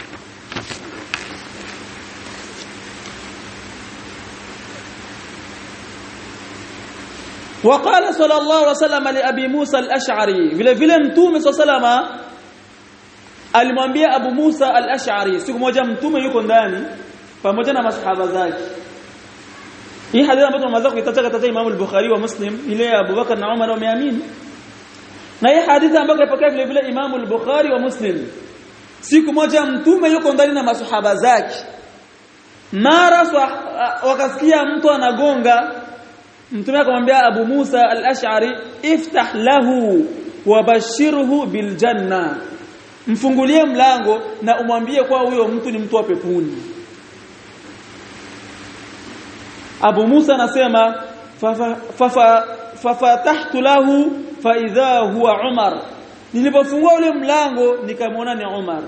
وقال صلى الله عليه وسلم لأبي موسى الأشعري vile vile mtume sallallahu alimwambia Abu Musa al-Ash'ari siku moja mtume yuko ndani pamoja na masahaba zake. Hii hadithi ambayo tunaweza kuitaja katika Imam al-Bukhari wa Muslim ile ya Abu Bakar na Umar wameamini. Na hii hadithi ambayo ipokea vile vile Imam al-Bukhari wa Muslim siku moja mtume yuko ndani na masahaba zake. Mara wakasikia mtu anagonga, mtume akamwambia Abu Musa al-Ash'ari iftah lahu wabashirhu bil janna, mfungulie mlango na umwambie kwa huyo mtu ni mtu wa peponi. Abu Musa anasema fafatahtu lahu fa idha huwa Umar, nilipofungua ule mlango nikamwona ni Umar.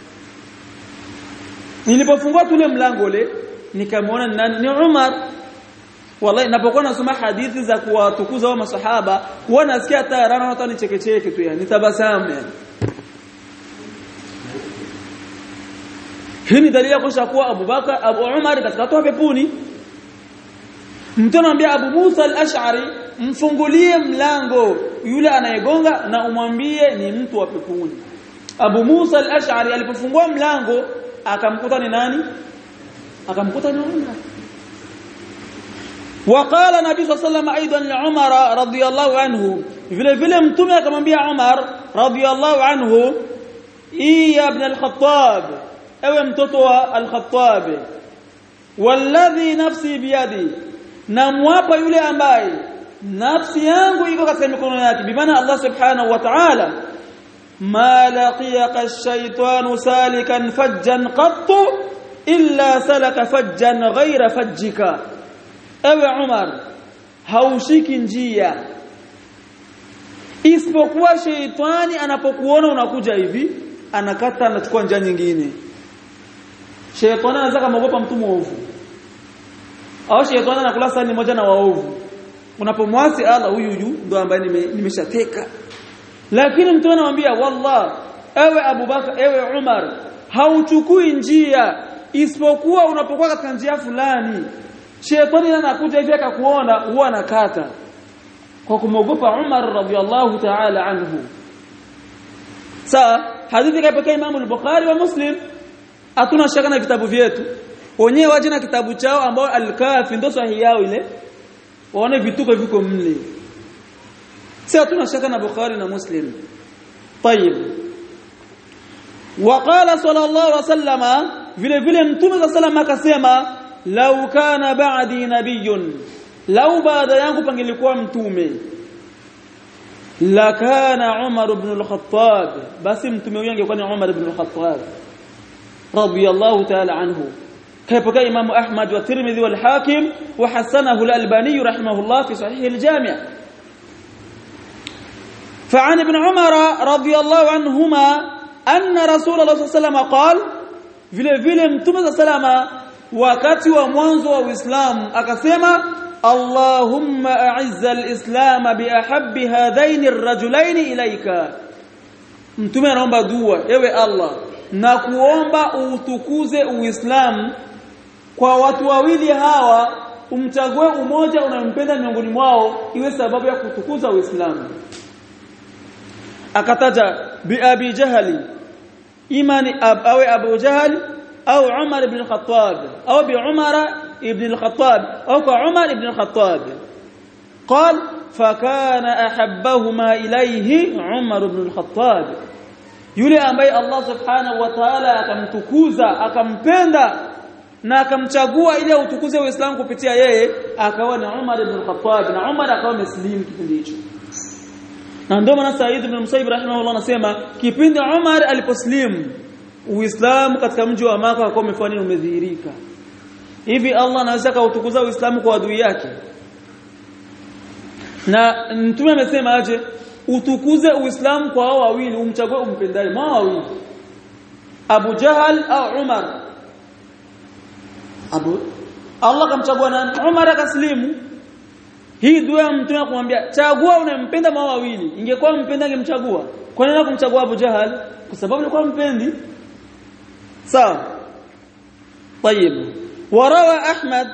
Nilipofungua ule mlango ule nikamwona ni nani? Ni Umar. Wallahi napokuwa nasoma hadithi za kuwatukuza wa masahaba huwa nasikia hata rana hata nichekecheke tu, yani tabasamu yani. Hii ni dalili kwa kuwa Abu Bakar Abu Umar katika watu wa peponi. Mtume anamwambia Abu Musa al-Ash'ari mfungulie mlango yule anayegonga na umwambie ni mtu wa peponi. Abu Musa al-Ash'ari alipofungua mlango akamkuta ni nani? Akamkuta ni Umar. وقال النبي صلى الله عليه وسلم ايضا لعمر رضي الله عنه vile vile mtume akamwambia Umar radhiyallahu anhu ya ibn al-Khattab, ewe mtoto wa al-Khattab, walladhi nafsi biyadi, namwapa yule ambaye nafsi yangu iko katika mikono yake, bimaana Allah subhanahu wa ta'ala, ma laqiyaka ash-shaytanu salikan fajjan qattu illa salaka fajjan ghayra fajjika. Ewe Umar, haushiki njia isipokuwa sheitani anapokuona unakuja hivi anakata anachukua njia nyingine. Sheitani anaweza kumogopa mtu muovu, au sheitani anakula sani moja na waovu. Unapomwasi Allah, huyu huyu ndo ambaye nimeshateka. Lakini mtu anamwambia wallah, ewe Abu Bakar, ewe Umar, hauchukui njia isipokuwa unapokuwa katika njia fulani. Sheitani anakuja hivi akakuona huwa anakata kwa kumogopa Umar radhiyallahu ta'ala anhu. Sa hadithi kaipokea Imam al-Bukhari wa Muslim. Hatuna shaka na vitabu vyetu. Wenyewe waje na kitabu chao ambao al-Kafi ndio sahihi yao ile. Waone vituko viko mle. Si hatuna shaka na Bukhari na Muslim. Tayeb. Waqala sallallahu alayhi wasallam, vile vile mtume sallallahu alayhi wasallam akasema, law kana ba'di nabiyyun, law baada yangu pangelikuwa mtume, la kana Umar ibn al-Khattab, basi mtume huyo angekuwa ni Umar ibn al-Khattab radiyallahu ta'ala anhu. كيف إمام أحمد والترمذي والحاكم وحسنه الألباني رحمه الله في صحيح الجامع. فعن ابن عمر رضي الله عنهما أن رسول الله صلى الله عليه وسلم قال vile vile mtume salama wakati wa mwanzo wa Uislamu akasema, Allahumma a'izza al-islam bi ahabbi hadaini ar-rajulaini ilayka. Mtume anaomba dua, ewe Allah, na kuomba utukuze Uislamu kwa watu wawili hawa, umchague umoja unampenda miongoni mwao iwe sababu ya kutukuza Uislamu. Akataja bi Abi Jahali, imani awe Abu Jahal au Umar ibn al-Khattab au bi Umar ibn al-Khattab au kwa Umar ibn al-Khattab. قال فكان احبهما اليه عمر بن الخطاب, yule ambaye Allah subhanahu wa ta'ala akamtukuza akampenda na akamchagua ili utukuze Uislamu kupitia yeye akawa ni Umar ibn al-Khattab, na Umar akawa muslim kipindi hicho. Na ndio maana Said ibn Musayyib rahimahullah anasema kipindi Umar aliposlimu Uislamu katika mji wa Makka akawa umefanya umedhihirika. Hivi Allah anaweza kuutukuza Uislamu kwa adui yake? Na mtume amesema aje utukuze Uislamu kwa hao wawili, umchague umpendaye mwa wawili, Abu Jahal au Umar. Abu Allah kamchagua nani? Umar akaslimu. Hii dua mtume kumwambia chagua unampenda mwa wawili, ingekuwa mpenda angemchagua. Kwa nini kumchagua Abu Jahal? Kwa sababu alikuwa mpendi. sawa. طيب وروى أحمد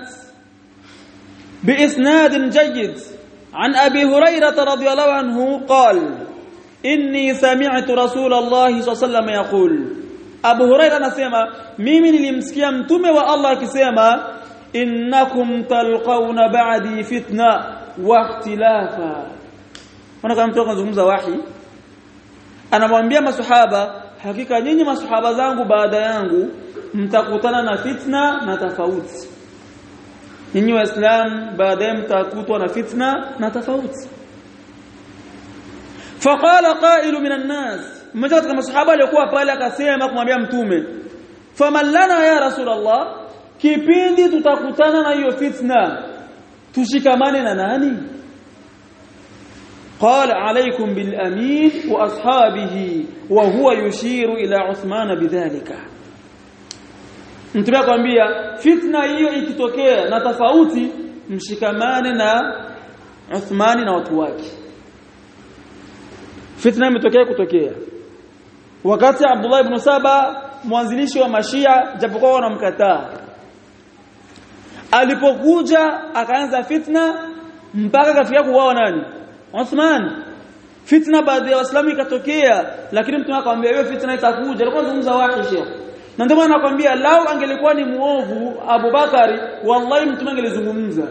بإسناد جيد عن أبي هريرة رضي الله عنه قال إني سمعت رسول الله صلى الله عليه وسلم يقول Abu Huraira anasema mimi nilimsikia mtume wa Allah akisema innakum talqauna ba'di fitna wa ikhtilafa. Maana kama mtu anazungumza wahi anamwambia maswahaba hakika nyinyi maswahaba zangu baada yangu mtakutana na fitna na tofauti. Nyinyi waislamu baadaye mtakutwa na fitna na tofauti. Faqala qailu minan nas, mmoja katika masahaba alikuwa pale akasema kumwambia mtume faman lana ya rasulullah, kipindi tutakutana na hiyo fitna tushikamane na nani? قال عليكم بالأمين وأصحابه وهو يشير إلى عثمان بذلك. Mtume akamwambia fitna hiyo ikitokea na tofauti mshikamane na Uthmani na watu wake. Fitna imetokea kutokea wakati Abdullah ibn Saba mwanzilishi wa Mashia japokuwa wanamkataa, alipokuja akaanza fitna mpaka kafikia kuuawa nani? Uthman. Fitna baadhi ya Waislamu ikatokea, lakini mtume akamwambia hiyo fitna itakuja. Alikuwa anazungumza wahi Sheikh. Na ndio maana nakwambia lau angelikuwa ni muovu Abu Bakari wallahi mtume angelizungumza.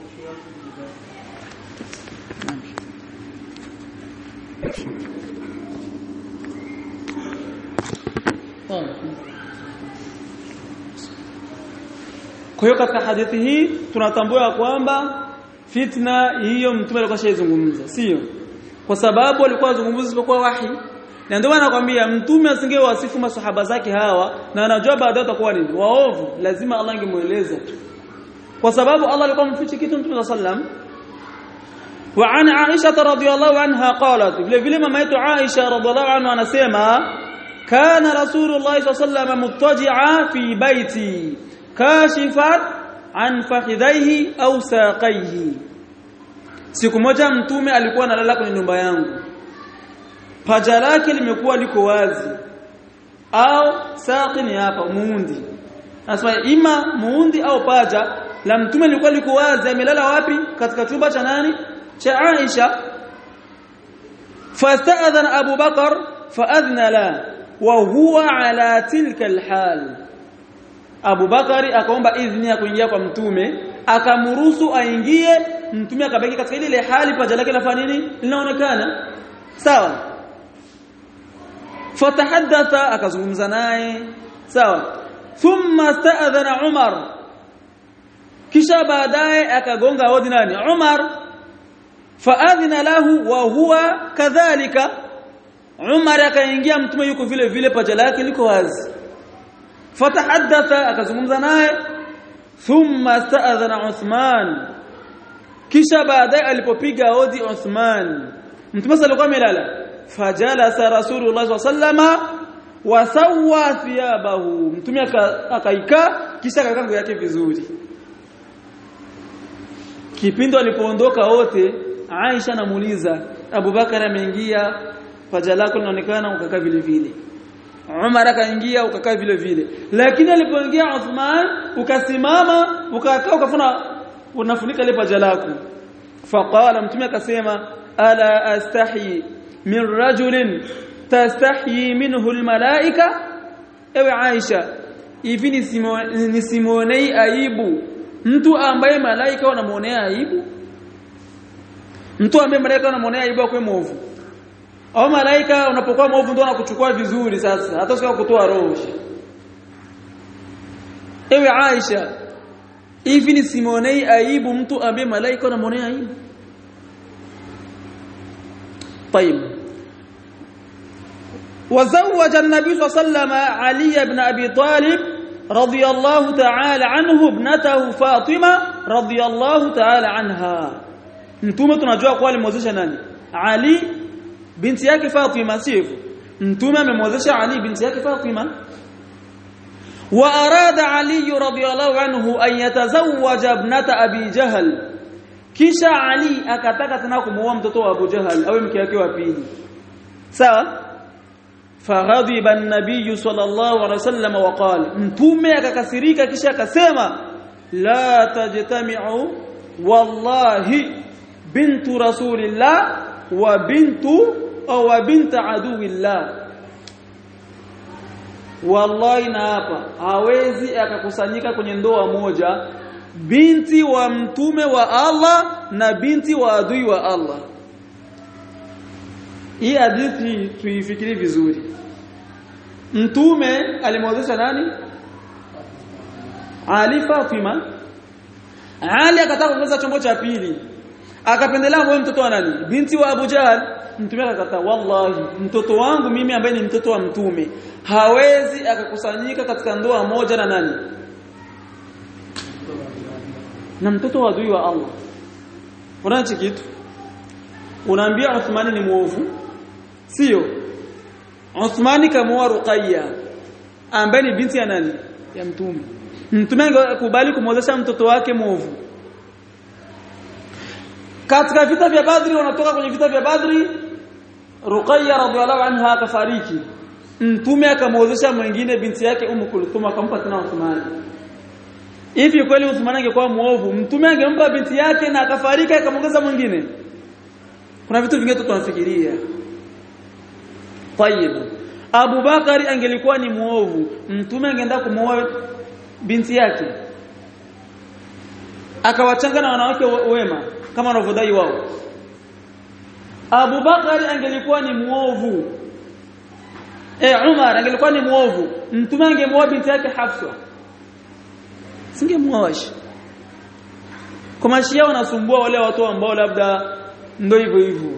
Kwa hiyo katika hadithi hii tunatambua kwamba fitna hiyo mtume alikuwa shazungumza, sio? Kwa sababu alikuwa azungumza kwa wahi. Na ndio maana nakwambia mtume asingewasifu masahaba zake hawa na anajua baadaye watakuwa nini? Waovu, lazima Allah angemueleza. Kwa sababu Allah alikuwa mfichi kitu mtume sallam. Wa an Aisha radhiyallahu anha qalat, vile vile mama yetu Aisha radhiyallahu anha anasema kana Rasulullah sallallahu muttaji'a fi baiti kashifat an fakhidhaihi au saqaihi. Siku moja mtume alikuwa analala kwenye nyumba yangu, paja lake limekuwa liko wazi au saqi ni hapa muundi. Nasema ima muundi au paja la mtume lilikuwa liko wazi. Amelala wapi? Katika chumba cha nani? Cha Aisha. Fasta'adhana Abu Bakar faadhna la wa huwa ala tilka alhal. Abu Bakari akaomba idhni ya kuingia kwa mtume, akamruhusu aingie. Mtume akabaki katika ile hali paja lake lafanya nini? Linaonekana sawa. Fatahaddatha, akazungumza naye sawa. Thumma sta'adhana Umar, kisha baadaye akagonga hodi nani? Umar. Faadhina lahu wa huwa kadhalika. Umar akaingia, mtume yuko vile vile paja lake liko wazi. Fatahaddatha, akazungumza naye. Thumma sta'adhana Uthman, kisha baadaye alipopiga hodi Uthman, mtume sallallahu alayhi wasallam fajalasa Rasulullah sallallahu wa sawwa thiyabahu, mtume akaika kisha akakaa nguo yake vizuri. Kipindi alipoondoka wote, Aisha anamuuliza Abu Bakar ameingia, paja lako linaonekana, ukakaa vile vile. Umar akaingia, ukakaa vile vile. Lakini alipoingia Uthman ukasimama, ukakaa, ukafuna unafunika ile paja lako. Faqala, mtume akasema ala astahi min rajulin tastahi minhu almalaika. Ewe Aisha, hivi nisimuonei aibu mtu ambaye malaika wanamuonea aibu? Mtu ambaye malaika wanamuonea aibu kwa mwovu, au malaika unapokuwa mwovu ndio anakuchukua vizuri? Sasa hata sio kutoa roho. Ewe Aisha, hivi nisimuonei aibu mtu ambaye malaika wanamuonea aibu? طيب. وزوج النبي صلى الله عليه وسلم علي بن ابي طالب رضي الله تعالى عنه ابنته فاطمه رضي الله تعالى عنها. mtume tunajua kwa alimwozesha nani? Ali binti yake Fatima, sio? Mtume amemwozesha Ali binti yake Fatima. wa arada Ali radhiyallahu anhu an yatazawwaja ibnata Abi Jahl, kisha Ali akataka tena kumuoa mtoto wa Abu Jahal awe mke wake wa pili, sawa? faghadiba an-nabiy sallallahu alayhi wasallam wa qala mtume akakasirika kisha akasema la tajtami'u wallahi bintu rasulillah wa bintu au wa bint aduwillah wallahi na hapa hawezi akakusanyika kwenye ndoa moja binti wa mtume wa Allah na binti wa adui wa Allah. Hii hadithi tuifikiri vizuri. Mtume alimwozesha nani? Ali Fatima. Ali akataka kuoza chombo cha pili. Akapendelea moyo mtoto wa nani? Binti wa Abu Jahl. Mtume akakataa, wallahi mtoto wangu mimi ambaye ni mtoto wa mtume hawezi akakusanyika katika ndoa moja na nani? Na mtoto wa adui wa Allah. Unaona kitu? Unaambia Uthmani ni muovu? Sio. Uthmani kamuoa Ruqayya ambaye ni binti ya nani? Ya mtume. Mtume angekubali kumwozesha mtoto wake muovu. Katika vita vya Badri wanatoka kwenye vita vya Badri Ruqayya radhiallahu anha akafariki. Mtume akamwozesha mwingine binti yake Ummu Kulthum akampa tena Uthmani. Hivi kweli Uthmani angekuwa muovu, mtume angempa binti yake na akafariki akamwongeza mwingine? Kuna vitu vingine tunafikiria. Tayeb. Abu Bakari angelikuwa ni muovu, mtume angeenda kumuoa binti yake. Akawachanga na wanawake wema kama wanavyodai wao. Abu Bakari angelikuwa ni muovu. Eh Umar angelikuwa ni muovu, mtume angemuoa binti yake Hafsa. Singemuoashi. Kwa mashia wanasumbua wale watu ambao labda ndio hivyo hivyo.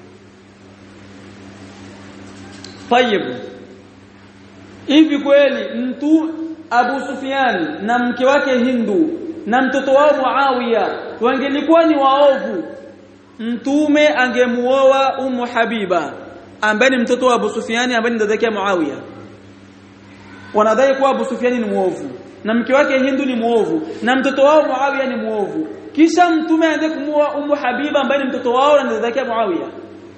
Tayeb. Hivi kweli mtu Abu Sufyan na mke wake Hindu na mtoto wao Muawiya wangelikuwa ni waovu, mtume angemuoa Ummu Habiba ambaye ni mtoto wa Abu Sufyan ambaye ni dada yake Muawiya. Wanadai kuwa Abu Sufyan ni muovu na mke wake Hindu ni muovu na mtoto wao Muawiya ni muovu, kisha mtume aende kumuoa Ummu Habiba ambaye ni mtoto wao na dada yake Muawiya.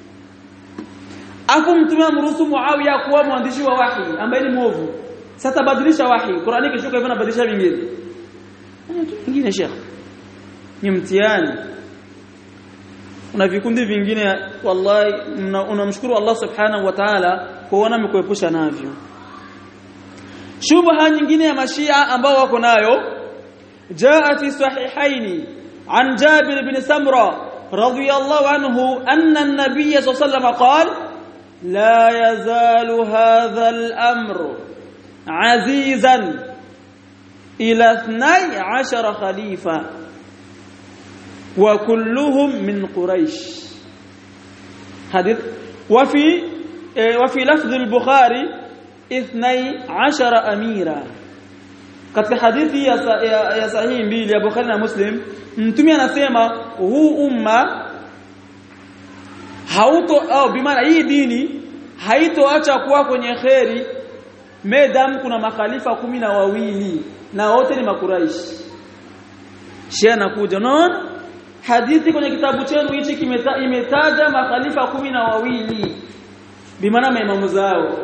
Afu mtume amruhusu Muawiya kuwa mwandishi wa wahi ambaye ni muovu. Sasa badilisha wahi, Qur'ani kishuka hivyo na badilisha vingine. Vingine Sheikh. Ni mtihani. Una vikundi vingine wallahi unamshukuru Allah Subhanahu wa Ta'ala kuona amekuepusha navyo. Shubha nyingine ya mashia ambao wako nayo jaa fi sahihaini an Jabir ibn Samra radiyallahu anhu anna an-nabiy sallallahu alayhi wasallam qala la yazalu hadha al-amr azizan ila اثني عشر khalifa wa kulluhum min Quraysh. Hadith wa fi wa fi lafdh al-Bukhari اثني عشر amira. Katika hadithi ya, ya, ya sahihi mbili ya Bukhari na Muslim mtume anasema huu umma hauto au bimaana hii dini haitoacha kuwa kwenye khairi medam kuna makhalifa kumi na wawili na wote ni makuraishi. Shia nakuja unaona hadithi kwenye kitabu chenu hichi kimetaja makhalifa kumi na wawili bimaana maimamu zao.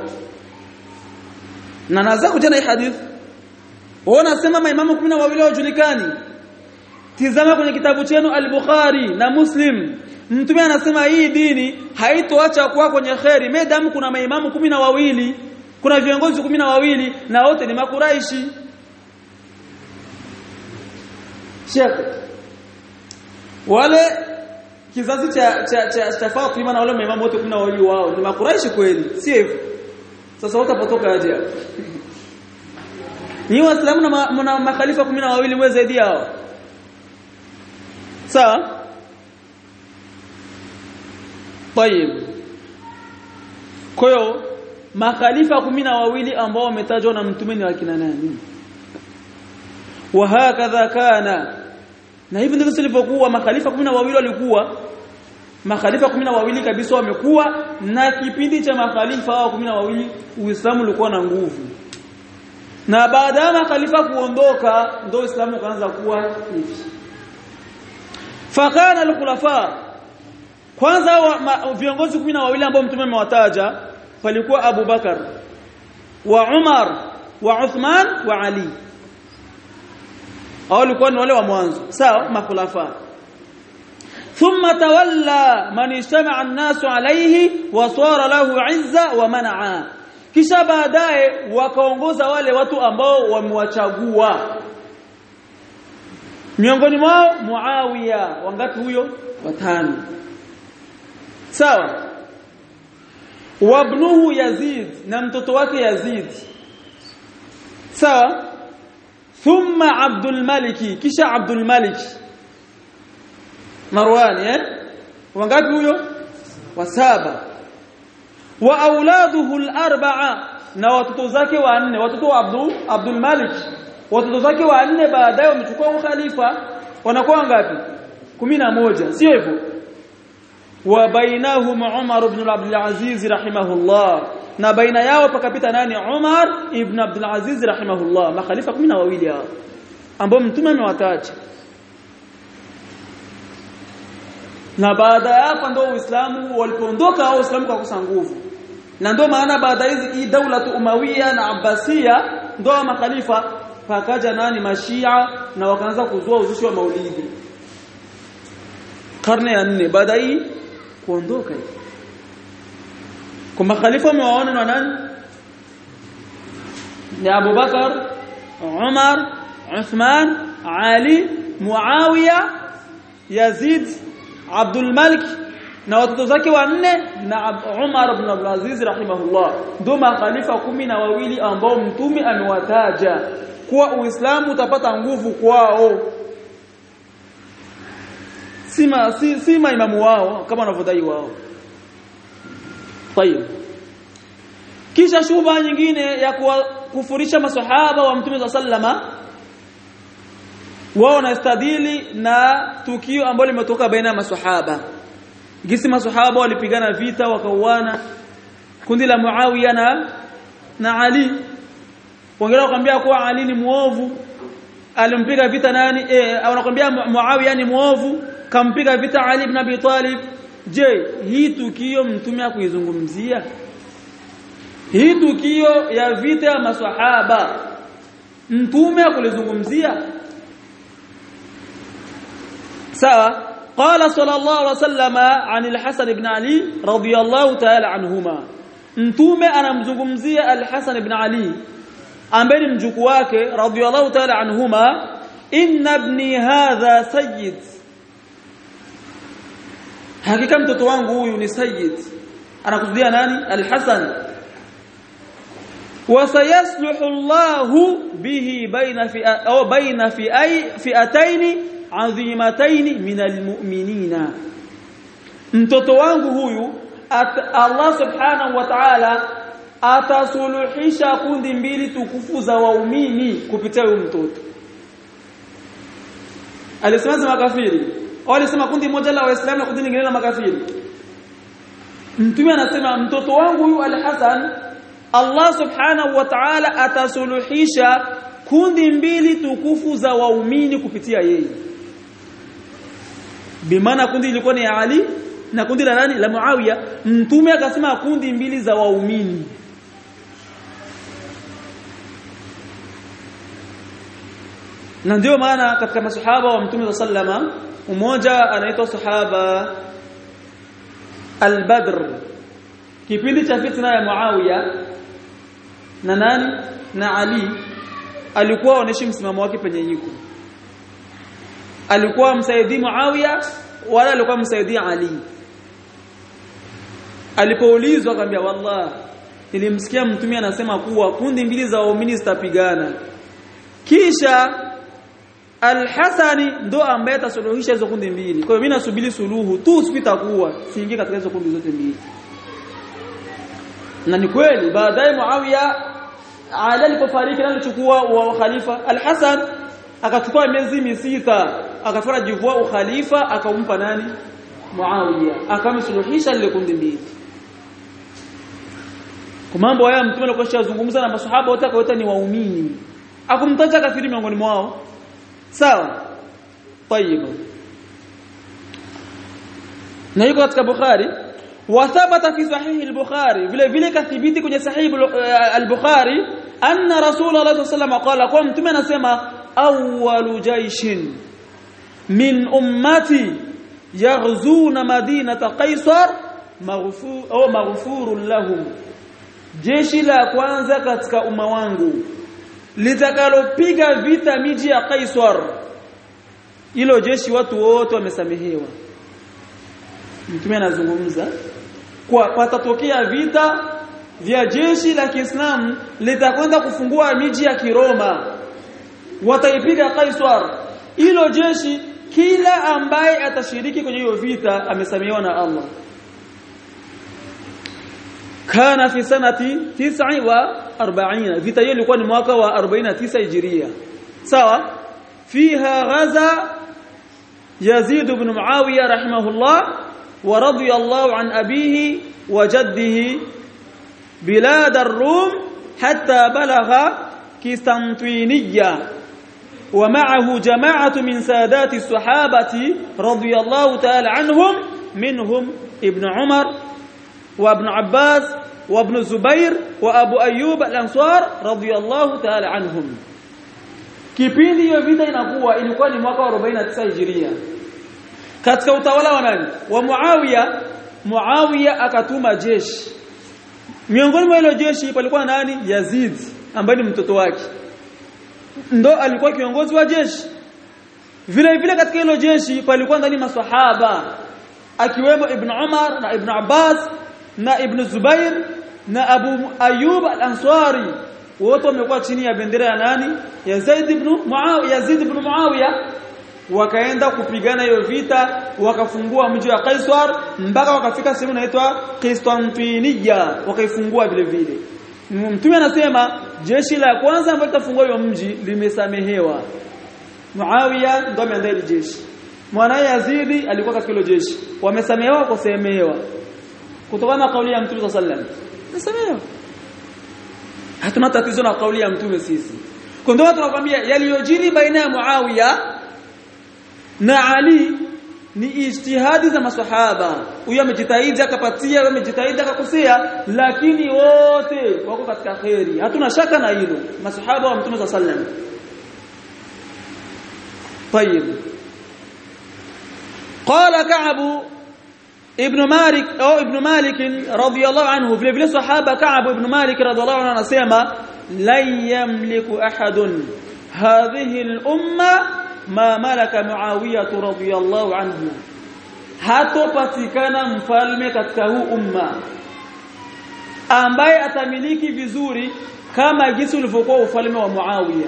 Na nazaku tena hii hadithi waona sema maimamu kumi na wawili wajulikani. Tizama kwenye kitabu chenu al-Bukhari na Muslim mtume anasema hii dini haitoacha kuwa kwenye khairi medam kuna maimamu kumi na wawili, kuna viongozi kumi na wawili na wote ni makuraishi. Sheikh wale kizazi cha cha cha, cha Fatima na wale maimamu wote kumi na wawili wao ni makuraishi kweli, si hivyo? Sasa watapotoka aje hapo? Ni waislamu na ma, makhalifa kumi na wawili wewe zaidi yao. Sawa? Tayeb. Kwa hiyo makhalifa kumi na wawili ambao wametajwa na mtume ni wakina nani? Wa hakadha kana. Na hivi ndivyo silivyokuwa makhalifa kumi na wawili walikuwa. Makhalifa kumi na wawili kabisa wamekuwa na kipindi cha makhalifa hao kumi na wawili Uislamu ulikuwa na nguvu. Na baada ya makhalifa kuondoka ndio Uislamu ukaanza kuwa hivi. Fakana al-khulafa kwanza wa, ma, viongozi kumi na wawili ambao mtume amewataja palikuwa Abu Bakar wa Umar wa Uthman wa Ali. Hao walikuwa ni wale wa mwanzo, sawa, makhulafa. Thumma tawalla man ijtama'a an-nasu alayhi wa sara lahu 'izza wa man'a. Kisha baadaye wakaongoza wale watu ambao wamewachagua. Miongoni mwao Muawiya, wangapi huyo? Watano. Sawa. Wabnuhu Yazid, na mtoto wake Yazid. Sawa. Thumma Abdul Malik, kisha Abdul Malik Marwan, eh? Wangapi huyo? Wasaba. Wa auladuhu al-arba'a, na watoto zake wanne, watoto wa Abdul Abdul Malik, watoto zake wanne baadaye wamechukua ukhalifa, wanakuwa ngapi? kumi na moja, sio hivyo? Wa bainahum Umar ibn Abdul Aziz rahimahullah, na baina yao pakapita nani? Umar ibn Abdul Aziz rahimahullah, makhalifa kumi na wawili hao ambao mtume amewataja. Na baada ya hapo ndio Uislamu walipoondoka, au Uislamu kwa kukosa nguvu. Na ndio maana baada hizi hii daula Umawiya na Abbasiya ndio makhalifa, pakaja nani? Mashia, na wakaanza kuzua uzushi wa maulidi karne ya nne baada hii kuondoka. Kwa makhalifa wamewaona na nani? Ni Abu Bakar, Umar, Uthman, Ali, Muawiya, Yazid, Abdul Malik na watoto zake wanne, na Umar ibn Abdul Aziz rahimahullah. Ndio makhalifa kumi na wawili ambao mtume amewataja kuwa Uislamu utapata nguvu kwao. Sima si, sima imamu wao kama wanavyodai wao. Tayeb. Kisha shubha nyingine ya kufurisha maswahaba wa mtume sallama, wao wanastadili na tukio ambalo limetoka baina ya maswahaba. Gisi maswahaba walipigana vita wakauana, kundi la Muawiya na na Ali. Wengine wanakuambia kuwa Ali ni muovu, alimpiga vita nani? Eh, wanakuambia Muawiya ni muovu, kampiga vita Ali ibn Abi Talib. Je, hii tukio mtume akuizungumzia? Hii tukio ya vita ya maswahaba mtume akulizungumzia? Sawa. Qala sallallahu alaihi wasallam an al-Hasan ibn Ali radiyallahu ta'ala anhuma, mtume anamzungumzia al-Hasan ibn Ali ambaye ni mjukuu wake radiyallahu ta'ala anhuma, inna ibni hadha sayyid, hakika mtoto wangu huyu ni sayyid. Anakusudia nani? Al-Hasan. Wa sayasluhu Allahu bihi baina fi au baina fi ay fi'atayn azimatayn min almu'minina. Mtoto wangu huyu Allah subhanahu wa ta'ala atasuluhisha kundi mbili tukufu za waumini kupitia huyu mtoto. Alisema makafiri, au alisema kundi moja la Waislamu na kundi lingine la makafiri. Mtume anasema mtoto wangu huyu Al-Hasan, Allah subhanahu wa ta'ala atasuluhisha kundi mbili tukufu za waumini kupitia yeye. Bimaana kundi lilikuwa ni Ali na kundi la nani? La Muawiya. Mtume akasema kundi mbili za waumini. Na ndio maana katika masahaba wa Mtume sallama, mmoja anaitwa sahaba Al-Badr, kipindi cha fitna ya Muawiya na nani? Na Ali, alikuwa anaonesha msimamo wake penye yuko. Alikuwa msaidii Muawiya wala alikuwa msaidii Ali. Alipoulizwa akamwambia, wallah nilimsikia mtume anasema kuwa kundi mbili za waumini zitapigana, kisha Al-Hasani ndo ambaye atasuluhisha hizo kundi mbili. Kwa hiyo mimi nasubiri suluhu tu, sipitakuwa siingie katika hizo kundi zote mbili. Na ni kweli baadaye Muawiya Ali alipofariki na alichukua wa khalifa, Al-Hasan akachukua miezi misita akafanya jivua ukhalifa, akampa nani? Muawiya, akamsuluhisha ile kundi mbili. Kwa mambo haya mtume alikuwa anazungumza na maswahaba wote, kwa wote ni waumini, akumtaja kafiri miongoni mwao. Sawa. Tayeb. Na yuko katika Bukhari, وثبت في صحيح البخاري vile vile kathibiti kwenye sahih al-Bukhari anna Rasulullah sallallahu alayhi wasallam qala kwa mtume anasema awwalu jaishin min ummati yaghzuna madinata Qaisar maghfur au maghfurun lahum, jeshi la kwanza katika umma wangu litakalopiga vita miji ya Qaisar, hilo jeshi watu wote wamesamehewa. Mtume anazungumza kwa patatokea vita vya jeshi la Kiislamu litakwenda kufungua miji ya Kiroma, wataipiga Qaisar, hilo jeshi kila ambaye atashiriki kwenye hiyo vita amesamehewa na Allah. Kana fi sanati tisa wa arobaini, vita hiyo ilikuwa ni mwaka wa arobaini na tisa Hijria, sawa. Fiha ghaza Yazid ibn Muawiya rahimahullah wa radiyallahu an abihi wa jaddihi bilad ar-Rum hatta balagha Qistantiniya wa ma'ahu jama'atu min sadati as-sahabati radiyallahu ta'ala anhum minhum Ibn Umar wa Ibn Abbas wa Ibn Zubair wa Abu Ayyub al-Ansar radiyallahu ta'ala anhum. Kipindi hiyo vita inakuwa ilikuwa ni mwaka wa arobaini na tisa Hijria, katika utawala wa nani? Wa Muawiya. Muawiya akatuma jeshi, miongoni mwa hilo jeshi palikuwa nani? Yazid ambaye ni mtoto wake, ndo alikuwa kiongozi wa jeshi. Vile vile katika hilo jeshi palikuwa ndani maswahaba akiwemo Ibn Umar na Ibn Abbas na Ibn Zubair na Abu Ayyub al-Ansari, wote wamekuwa chini ya bendera ya nani? Ya Zaid ibn Muawiya. Yazid ibn Muawiya wakaenda kupigana hiyo vita, wakafungua mji wa Qaisar mpaka wakafika sehemu inaitwa Qistantiniya, wakaifungua vile vile. Mtume anasema jeshi la kwanza ambalo litafungua hiyo mji limesamehewa. Muawiya ndo ameandaa ile jeshi, mwanae Yazidi alikuwa katika hilo jeshi, wamesamehewa kwa semehewa kutokana na kauli ya Mtume sallallahu alayhi wasallam. Nasamehewa, hatuna tatizo na kauli ya Mtume sisi. Kwa ndio tunakwambia yaliyojiri baina ya Muawiya na Ali ni ijtihadi za maswahaba. Huyu amejitahidi akapatia, huyu amejitahidi akakosea, lakini wote wako katika khairi, hatuna shaka na hilo, maswahaba wa Mtume sallallahu alayhi wasallam. طيب قال كعب ابن مالك او ابن مالك رضي الله عنه، vile vile sahaba Ka'b ibn Malik radhiallahu anhu anasema la yamliku ahadun hadhihi al-umma ma malaka Muawiyah radhiyallahu anhu, hatopatikana mfalme katika huu umma ambaye atamiliki vizuri kama jinsi ulivyokuwa ufalme wa Muawiya.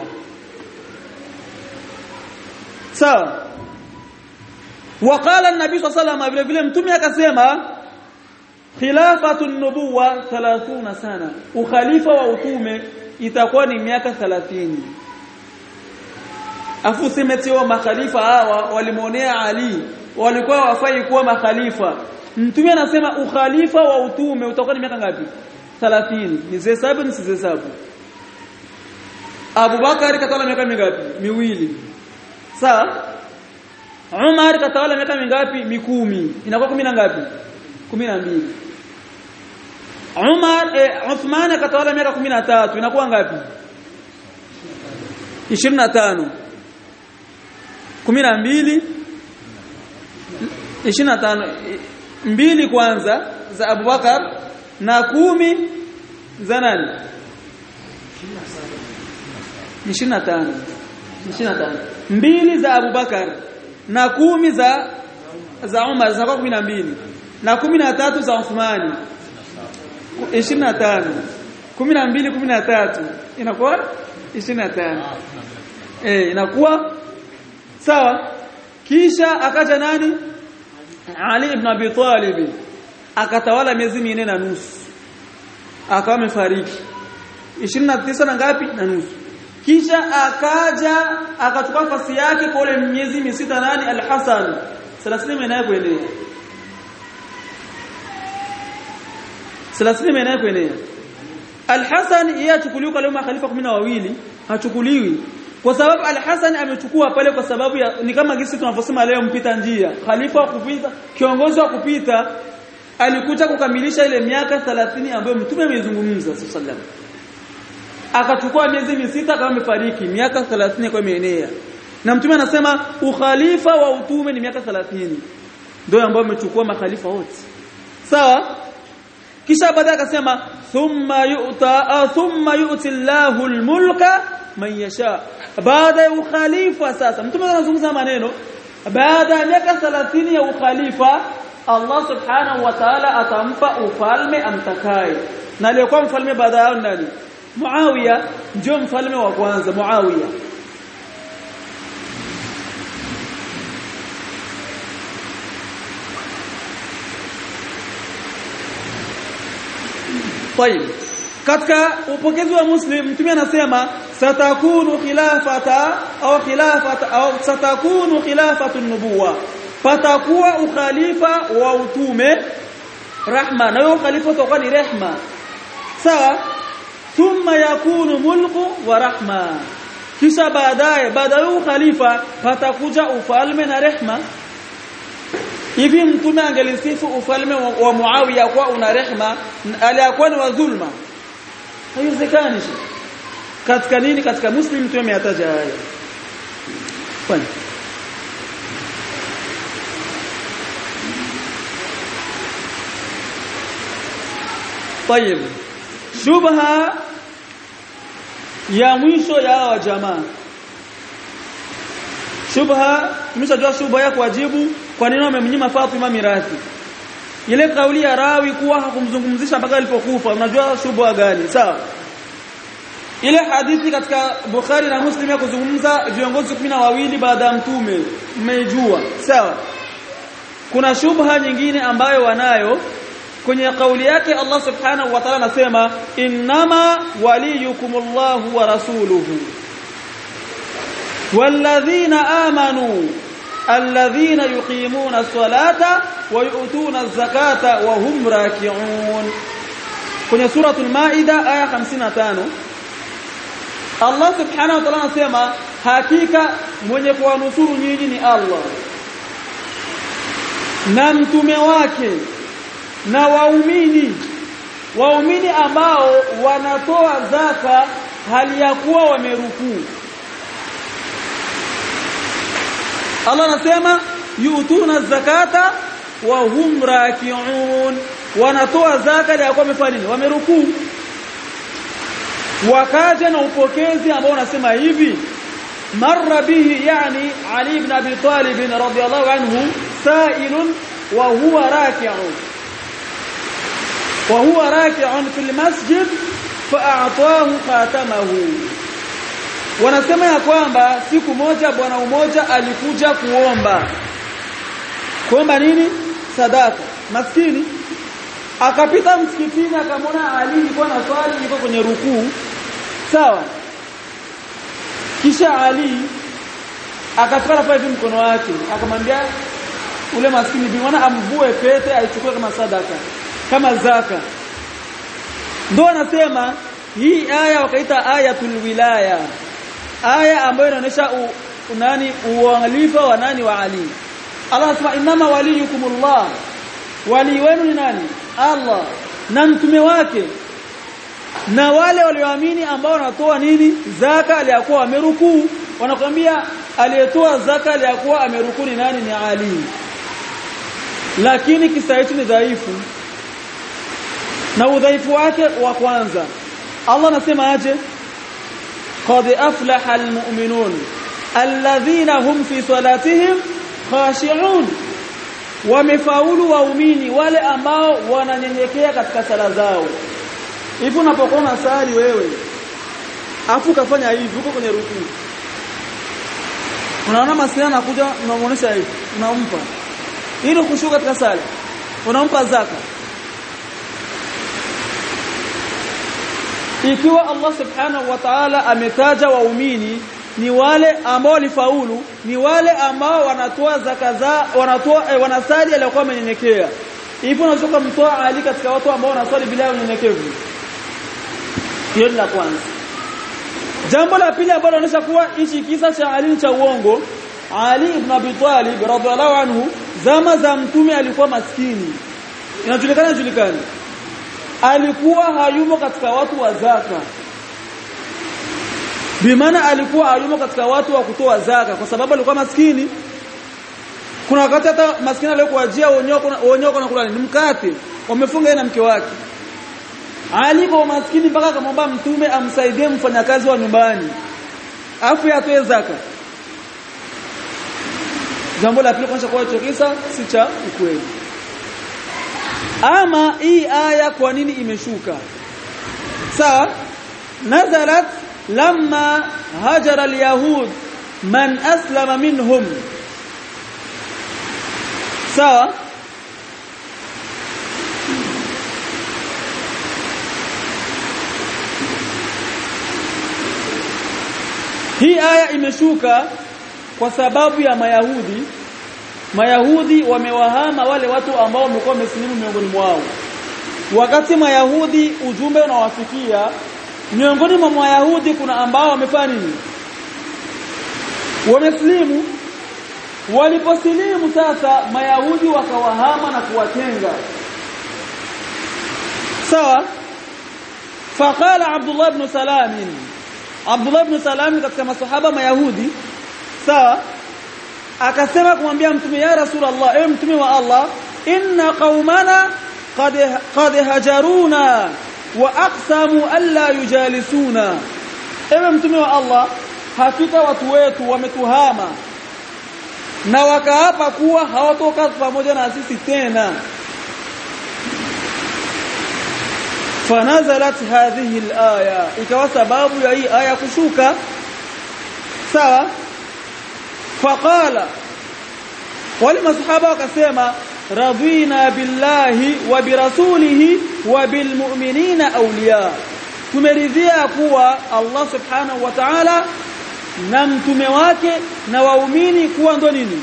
Sawa. Waqala an-nabi sallallahu alayhi wasallam, vile vile mtume akasema khilafatun nubuwa thelathini sana, ukhalifa wa utume itakuwa ni miaka thelathini. Afu semetio makhalifa hawa walimonea Ali, walikuwa wafai kuwa makhalifa. Mtume anasema ukhalifa wa utume utakuwa ni miaka ngapi? thelathini. Ni hesabu ni hesabu. Abu Bakar katawala miaka mingapi? Miwili. Sawa? Umar katawala miaka mingapi? Mikumi. Inakuwa kumi na ngapi? kumi na mbili. Umar eh, Uthman katawala miaka kumi na tatu. Inakuwa ngapi? ishirini na tano. kumi na mbili ishirini na tano, mbili kwanza za Abu Bakar na kumi za nani? ishirini na tano. ishirini na tano. Mbili za Abu Bakar na kumi za za Umar zinakuwa kumi na mbili, na kumi na tatu za Uthmani ishirini na tano. kumi na mbili kumi na tatu inakuwa ishirini na tano. Eh, inakuwa sawa. Kisha akaja nani? Ali ibn Abi Talib akatawala miezi minne na nusu, akawa amefariki ishirini na tisa na ngapi na nusu. Kisha akaja akachukua nafasi yake kwa ile miezi misita nani? Al-Hasan thelathini naye kuendelea, thelathini naye kuendelea. Al-Hasan yeye achukuliwa kama khalifa kumi na wawili, hachukuliwi kwa sababu Al-Hasan amechukua pale kwa sababu ya, ni kama gisi tunavyosema leo mpita njia, khalifa wa kupita, kiongozi wa kupita. alikuja kukamilisha ile miaka thelathini ambayo mtume amezungumza sallallahu. Akachukua miezi misita kama amefariki, miaka thelathini kwa imeenea. Na mtume anasema ukhalifa wa utume ni miaka thelathini. Ndio ambao amechukua makhalifa wote. Sawa? Kisha baadaye akasema thumma yu'ta thumma yu'ti Allahu al-mulka man yasha. Baada ya ukhalifa sasa mtume anazungumza maneno baada ya miaka thelathini ya ukhalifa Allah subhanahu wa ta'ala atampa ufalme amtakaye. Na aliyekuwa mfalme baada yao nani? Muawiya ndio mfalme wa kwanza Muawiya. طيب katika upokezi wa Muslim mtume anasema satakunu khilafata au khilafata au satakunu khilafatu nubuwa, patakuwa ukhalifa wa utume rahma, na huo khalifa utakuwa ni rehma. Sawa? Thumma yakunu mulku wa rahma, kisha baadaye baada ya khalifa patakuja ufalme na rehma. Hivi mtume angelisifu ufalme wa, wa Muawiya kwa una rehma, aliyakuwa ni wa dhulma? Haiwezekani. Katika nini? Katika Muslim mtume ameyataja haya. Kwani طيب shubha ya mwisho ya wa jamaa. Shubha tumeshajua shubha ya kuwajibu kwa nini wamemnyima Fatima mirathi. Ile kauli ya rawi kuwa hakumzungumzisha mpaka alipokufa, unajua shubha gani? Sawa? Ile hadithi katika Bukhari na Muslim ya kuzungumza viongozi kumi na wawili baada ya mtume, mmejua. Sawa? Kuna shubha nyingine ambayo wanayo kwenye kauli yake Allah subhanahu wa ta'ala anasema innama waliyukumullahu wa rasuluhu walladhina amanu alladhina yuqimuna as-salata wa yu'tuna az-zakata wa hum raki'un. Kwenye suratul Maida aya hamsini na tano Allah subhanahu wa ta'ala anasema hakika mwenye kuwanusuru nyinyi ni Allah na mtume wake na waumini waumini ambao wanatoa zaka hali ya kuwa wamerukuu. Allah anasema yutuna zakata wa hum raki'un, wanatoa zaka hali ya kuwa wamefanya nini? Wamerukuu. Wakaja na upokezi ambao unasema hivi marra bihi, yani Ali ibn Abi Talib radhiyallahu anhu sa'ilun wa huwa raki'un وهو راكع في المسجد فاعطاه خاتمه. Wanasema ya kwamba siku moja bwana mmoja alikuja kuomba kuomba nini? Sadaka. Maskini akapita msikitini akamwona Ali alikuwa anaswali, yuko kwenye rukuu. Sawa? Kisha Ali akachukua pale mkono wake akamwambia ule maskini bwana amvue pete aichukue kama sadaka, kama zaka. Ndio anasema hii aya wakaita ayatul wilaya, aya ambayo inaonyesha nani uangalifa wa nani wa Ali. Allah anasema inama waliyukumullah, wali wenu ni nani? Allah na mtume wake na wale walioamini ambao wanatoa nini? Zaka aliyakuwa amerukuu. Wanakuambia aliyetoa zaka aliyakuwa amerukuu ni nani? Ni Ali. Lakini kisa hicho ni dhaifu. Na udhaifu wake wa kwanza Allah anasema aje? qad aflaha almu'minun alladhina hum fi salatihim khashi'un, wamefaulu waumini wale ambao wananyenyekea katika sala zao. Hivi unapokuwa unasali wewe afu kafanya hivi uko kwenye rukuu, unaona maskini anakuja unamuonesha hivi, unampa ili kushuka katika sala, unampa zaka. Ikiwa Allah subhanahu wa ta'ala ametaja waumini ni wale ambao walifaulu, ni wale ambao wanatoa zaka za wanatoa eh, wanasali alikuwa amenyenyekea. Hivyo unaweza kumtoa Ali katika watu ambao wanasali bila unyenyekevu. Hiyo ni la kwanza. Jambo la pili ambalo linaonyesha kuwa hichi kisa cha Ali cha uongo, Ali ibn Abi Talib radhiallahu anhu zama za mtume alikuwa maskini. inajulikana julikani alikuwa hayumo katika watu wa zaka. Bimaana alikuwa hayumo katika watu wa kutoa zaka kwa sababu alikuwa maskini. Kuna wakati hata maskini aliyokuajia onyoko onyoko na kulani ni mkate wamefunga yeye na mke wake. Alikuwa maskini mpaka akamwomba mtume amsaidie mfanyakazi wa nyumbani afu atoe zaka. Jambo la pili kwanza kwa hicho kisa si cha ukweli. Ama hii aya kwa nini imeshuka? Sawa? Nazalat lamma hajara al-yahud man aslama minhum. Sawa? Hii aya imeshuka kwa sababu ya Mayahudi. Mayahudi wamewahama wale watu ambao wamekuwa wamesilimu miongoni mwao. Wakati Mayahudi ujumbe unawafikia, miongoni mwa Mayahudi kuna ambao wamefanya nini? Wamesilimu. Waliposilimu sasa Mayahudi wakawahama na kuwatenga. Sawa? Faqala Abdullah ibn Salam. Abdullah ibn Salam katika masahaba Mayahudi, sawa? Akasema kumwambia mtume, ya Rasulullah, ewe mtume wa Allah, inna qaumana qad qad hajaruna wa aqsamu alla yujalisuna. Ewe mtume wa Allah, hakika watu wetu wametuhama na wakaapa kuwa hawatoka pamoja na sisi tena. Fanazalat hadhihi al-aya, ikawa sababu ya hii aya kushuka. Sawa? Faqala, wale masahaba wakasema, radina billahi wa birasulihi wa bilmu'minina awliya. Tumeridhia kuwa Allah subhanahu wa ta'ala na mtume wake na waumini kuwa ndo nini?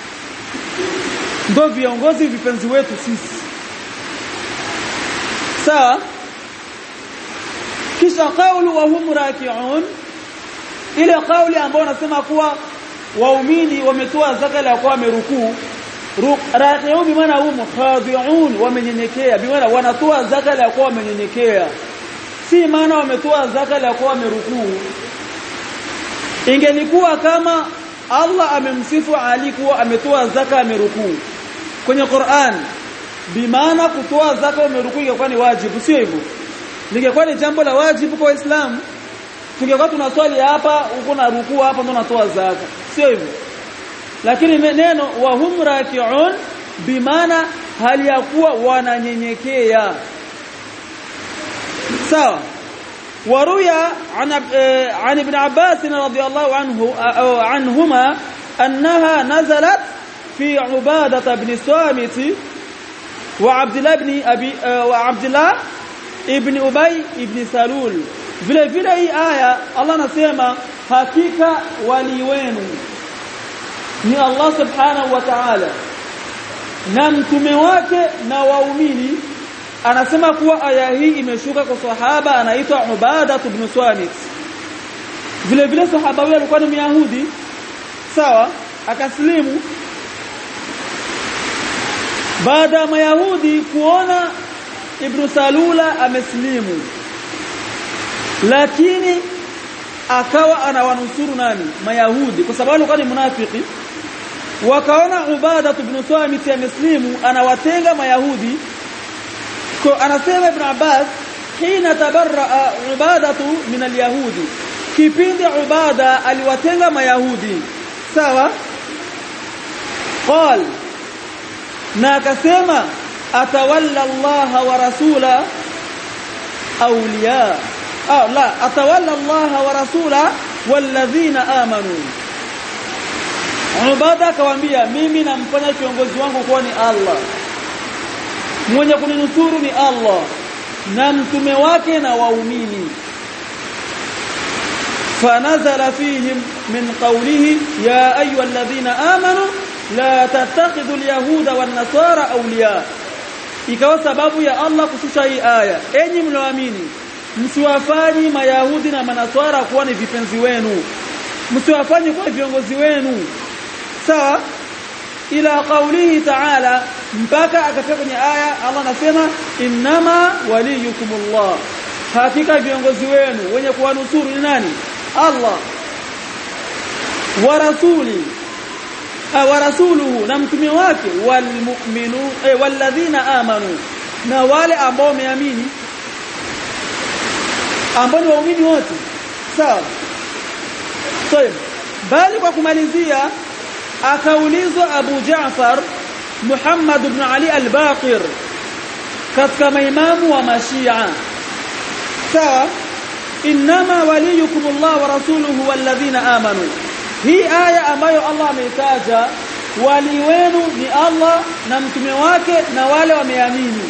Ndo viongozi vipenzi wetu sisi. Sawa? Kisha kaulu wa hum raki'un, ile kauli ambayo nasema kuwa waumini wametoa zaka la kwa wamerukuu. Raki'un bi maana hum khadi'un, wamenyenyekea, bi maana wanatoa zaka la kwa wamenyenyekea, si maana wametoa zaka la kwa wamerukuu. Ingelikuwa kama Allah amemsifu Ali kuwa ametoa zaka amerukuu kwenye Qur'an, bi maana kutoa zaka amerukuu ingekuwa ni wajibu, sio hivyo? Ningekuwa ni jambo la wajibu kwa Uislamu, tungekuwa tunaswali hapa huko na rukuu hapa ndo natoa zaka, sio hivyo? Lakini neno wa hum raki'un bi maana hali ya kuwa wananyenyekea. Sawa? وروي عن عن ابن عباس رضي الله عنه عنهما أنها نزلت في عبادة بن الصامت وعبد الله بن أبي وعبد الله ابن أبي ابن سلول. vile vile hii aya Allah anasema hakika wali wenu ni Allah subhanahu wa ta'ala na mtume wake na waumini. Anasema kuwa aya hii imeshuka kwa sahaba anaitwa Ubadah ibn Samit. Vile vile sahaba huyo alikuwa ni Myahudi, sawa, akaslimu. Baada ya Mayahudi kuona Ibn Salula ameslimu, lakini akawa anawanusuru nani? Mayahudi, kwa sababu alikuwa ni munafiki. Wakaona Ubadah ibn Samit ameslimu, anawatenga Mayahudi. Kwa anasema Ibn Abbas, hina tabarra Ubadatu min al-yahudi, kipindi Ubada aliwatenga Mayahudi, sawa, qal, na akasema atawalla Allah wa rasula awliya, ah la atawalla Allah wa rasula walladhina amanu. Ubada akawaambia, mimi namfanya kiongozi wangu kuwa ni Allah, mwenye kuninusuru ni Allah na mtume wake na waumini. fanazala fihim min qawlihi ya ayyuhalladhina amanu la tattakhidhu alyahuda wan nasara awliya. Ikawa sababu ya Allah kushusha hii aya, enyi mlioamini, msiwafanye mayahudi na manaswara kuwa ni vipenzi wenu, msiwafanye kuwa viongozi wenu. Sawa? ila qawlihi ta'ala mpaka akafika kwenye aya Allah anasema innama waliyukumullah hakika viongozi wenu wenye kuwanusuru ni nani Allah wa rasuli wa rasuluhu na mtume wake wal mu'minu eh, walladhina amanu na wale ambao wameamini ambao ni waumini wote sawa طيب bali kwa kumalizia akaulizwa Abu Jaafar Muhammad ibn Ali al-Baqir katika maimamu wa Mashia sawa inma waliyukumullah wa rasuluhu walladhina amanu hii aya ambayo Allah ameitaja wali wenu ni Allah na mtume wake na wale wameamini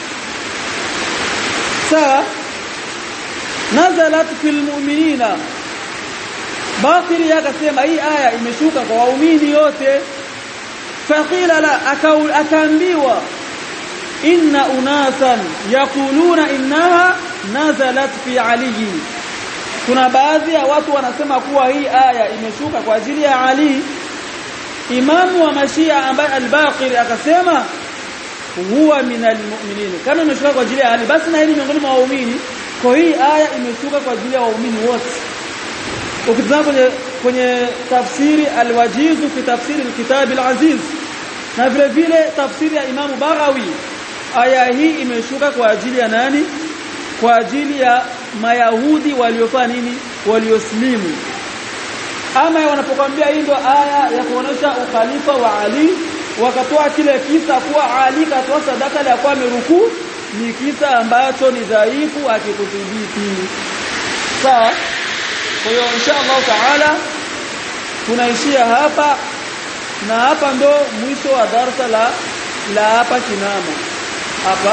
sawa nazalat fil mu'minina Baqiri akasema hii aya imeshuka kwa waumini wote faqila la akaambiwa inna unasan yaquluna innaha nazalat fi ali kuna baadhi ya watu wanasema kuwa hii aya imeshuka kwa ajili ya Ali imamu wa Mashia ambaye al-Baqiri akasema huwa minal mu'minin kama imeshuka kwa ajili ya Ali basi na hili miongoni mwa waumini kwa hii aya imeshuka kwa ajili ya waumini wote ukitazama kwenye kwenye tafsiri al-Wajiz fi tafsiri al-Kitab al-Aziz na vile vile tafsiri ya Imam Baghawi aya hii imeshuka kwa ajili ya nani kwa ajili ya Mayahudi waliofanya nini walioslimu ama wanapokuambia hii ndio aya ya kuonesha ukhalifa wa Ali wakatoa kile kisa kuwa Ali katoa sadaka ya kwa miruku ni kisa ambacho ni dhaifu akikudhibiti sawa kwa hiyo inshallah taala tunaishia hapa na hapa ndo mwisho wa darasa la la hapa Kinama hapa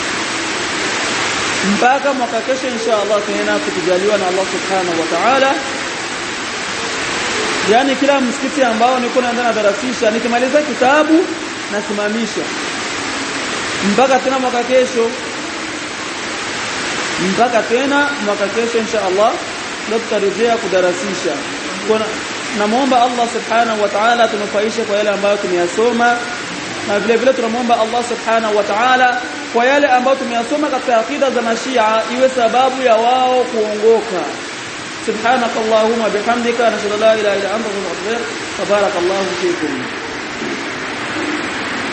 mpaka mwaka kesho inshallah tena tukijaliwa na Allah subhanahu wa ta'ala yani kila msikiti ambao niko naenda na darasisha nikimaliza kitabu nasimamisha mpaka tena mwaka kesho mpaka tena mwaka kesho inshallah ndio tutarejea kudarasisha kuna namuomba Allah subhanahu wa ta'ala tunufaishe kwa yale ambayo tumeyasoma na vile vile tunamuomba Allah subhanahu wa ta'ala kwa yale ambayo tumeyasoma katika akida za Mashia iwe sababu ya wao kuongoka subhanakallahumma bihamdika nashhadu la ilaha illa anta astaghfiruka wa barakallahu fikum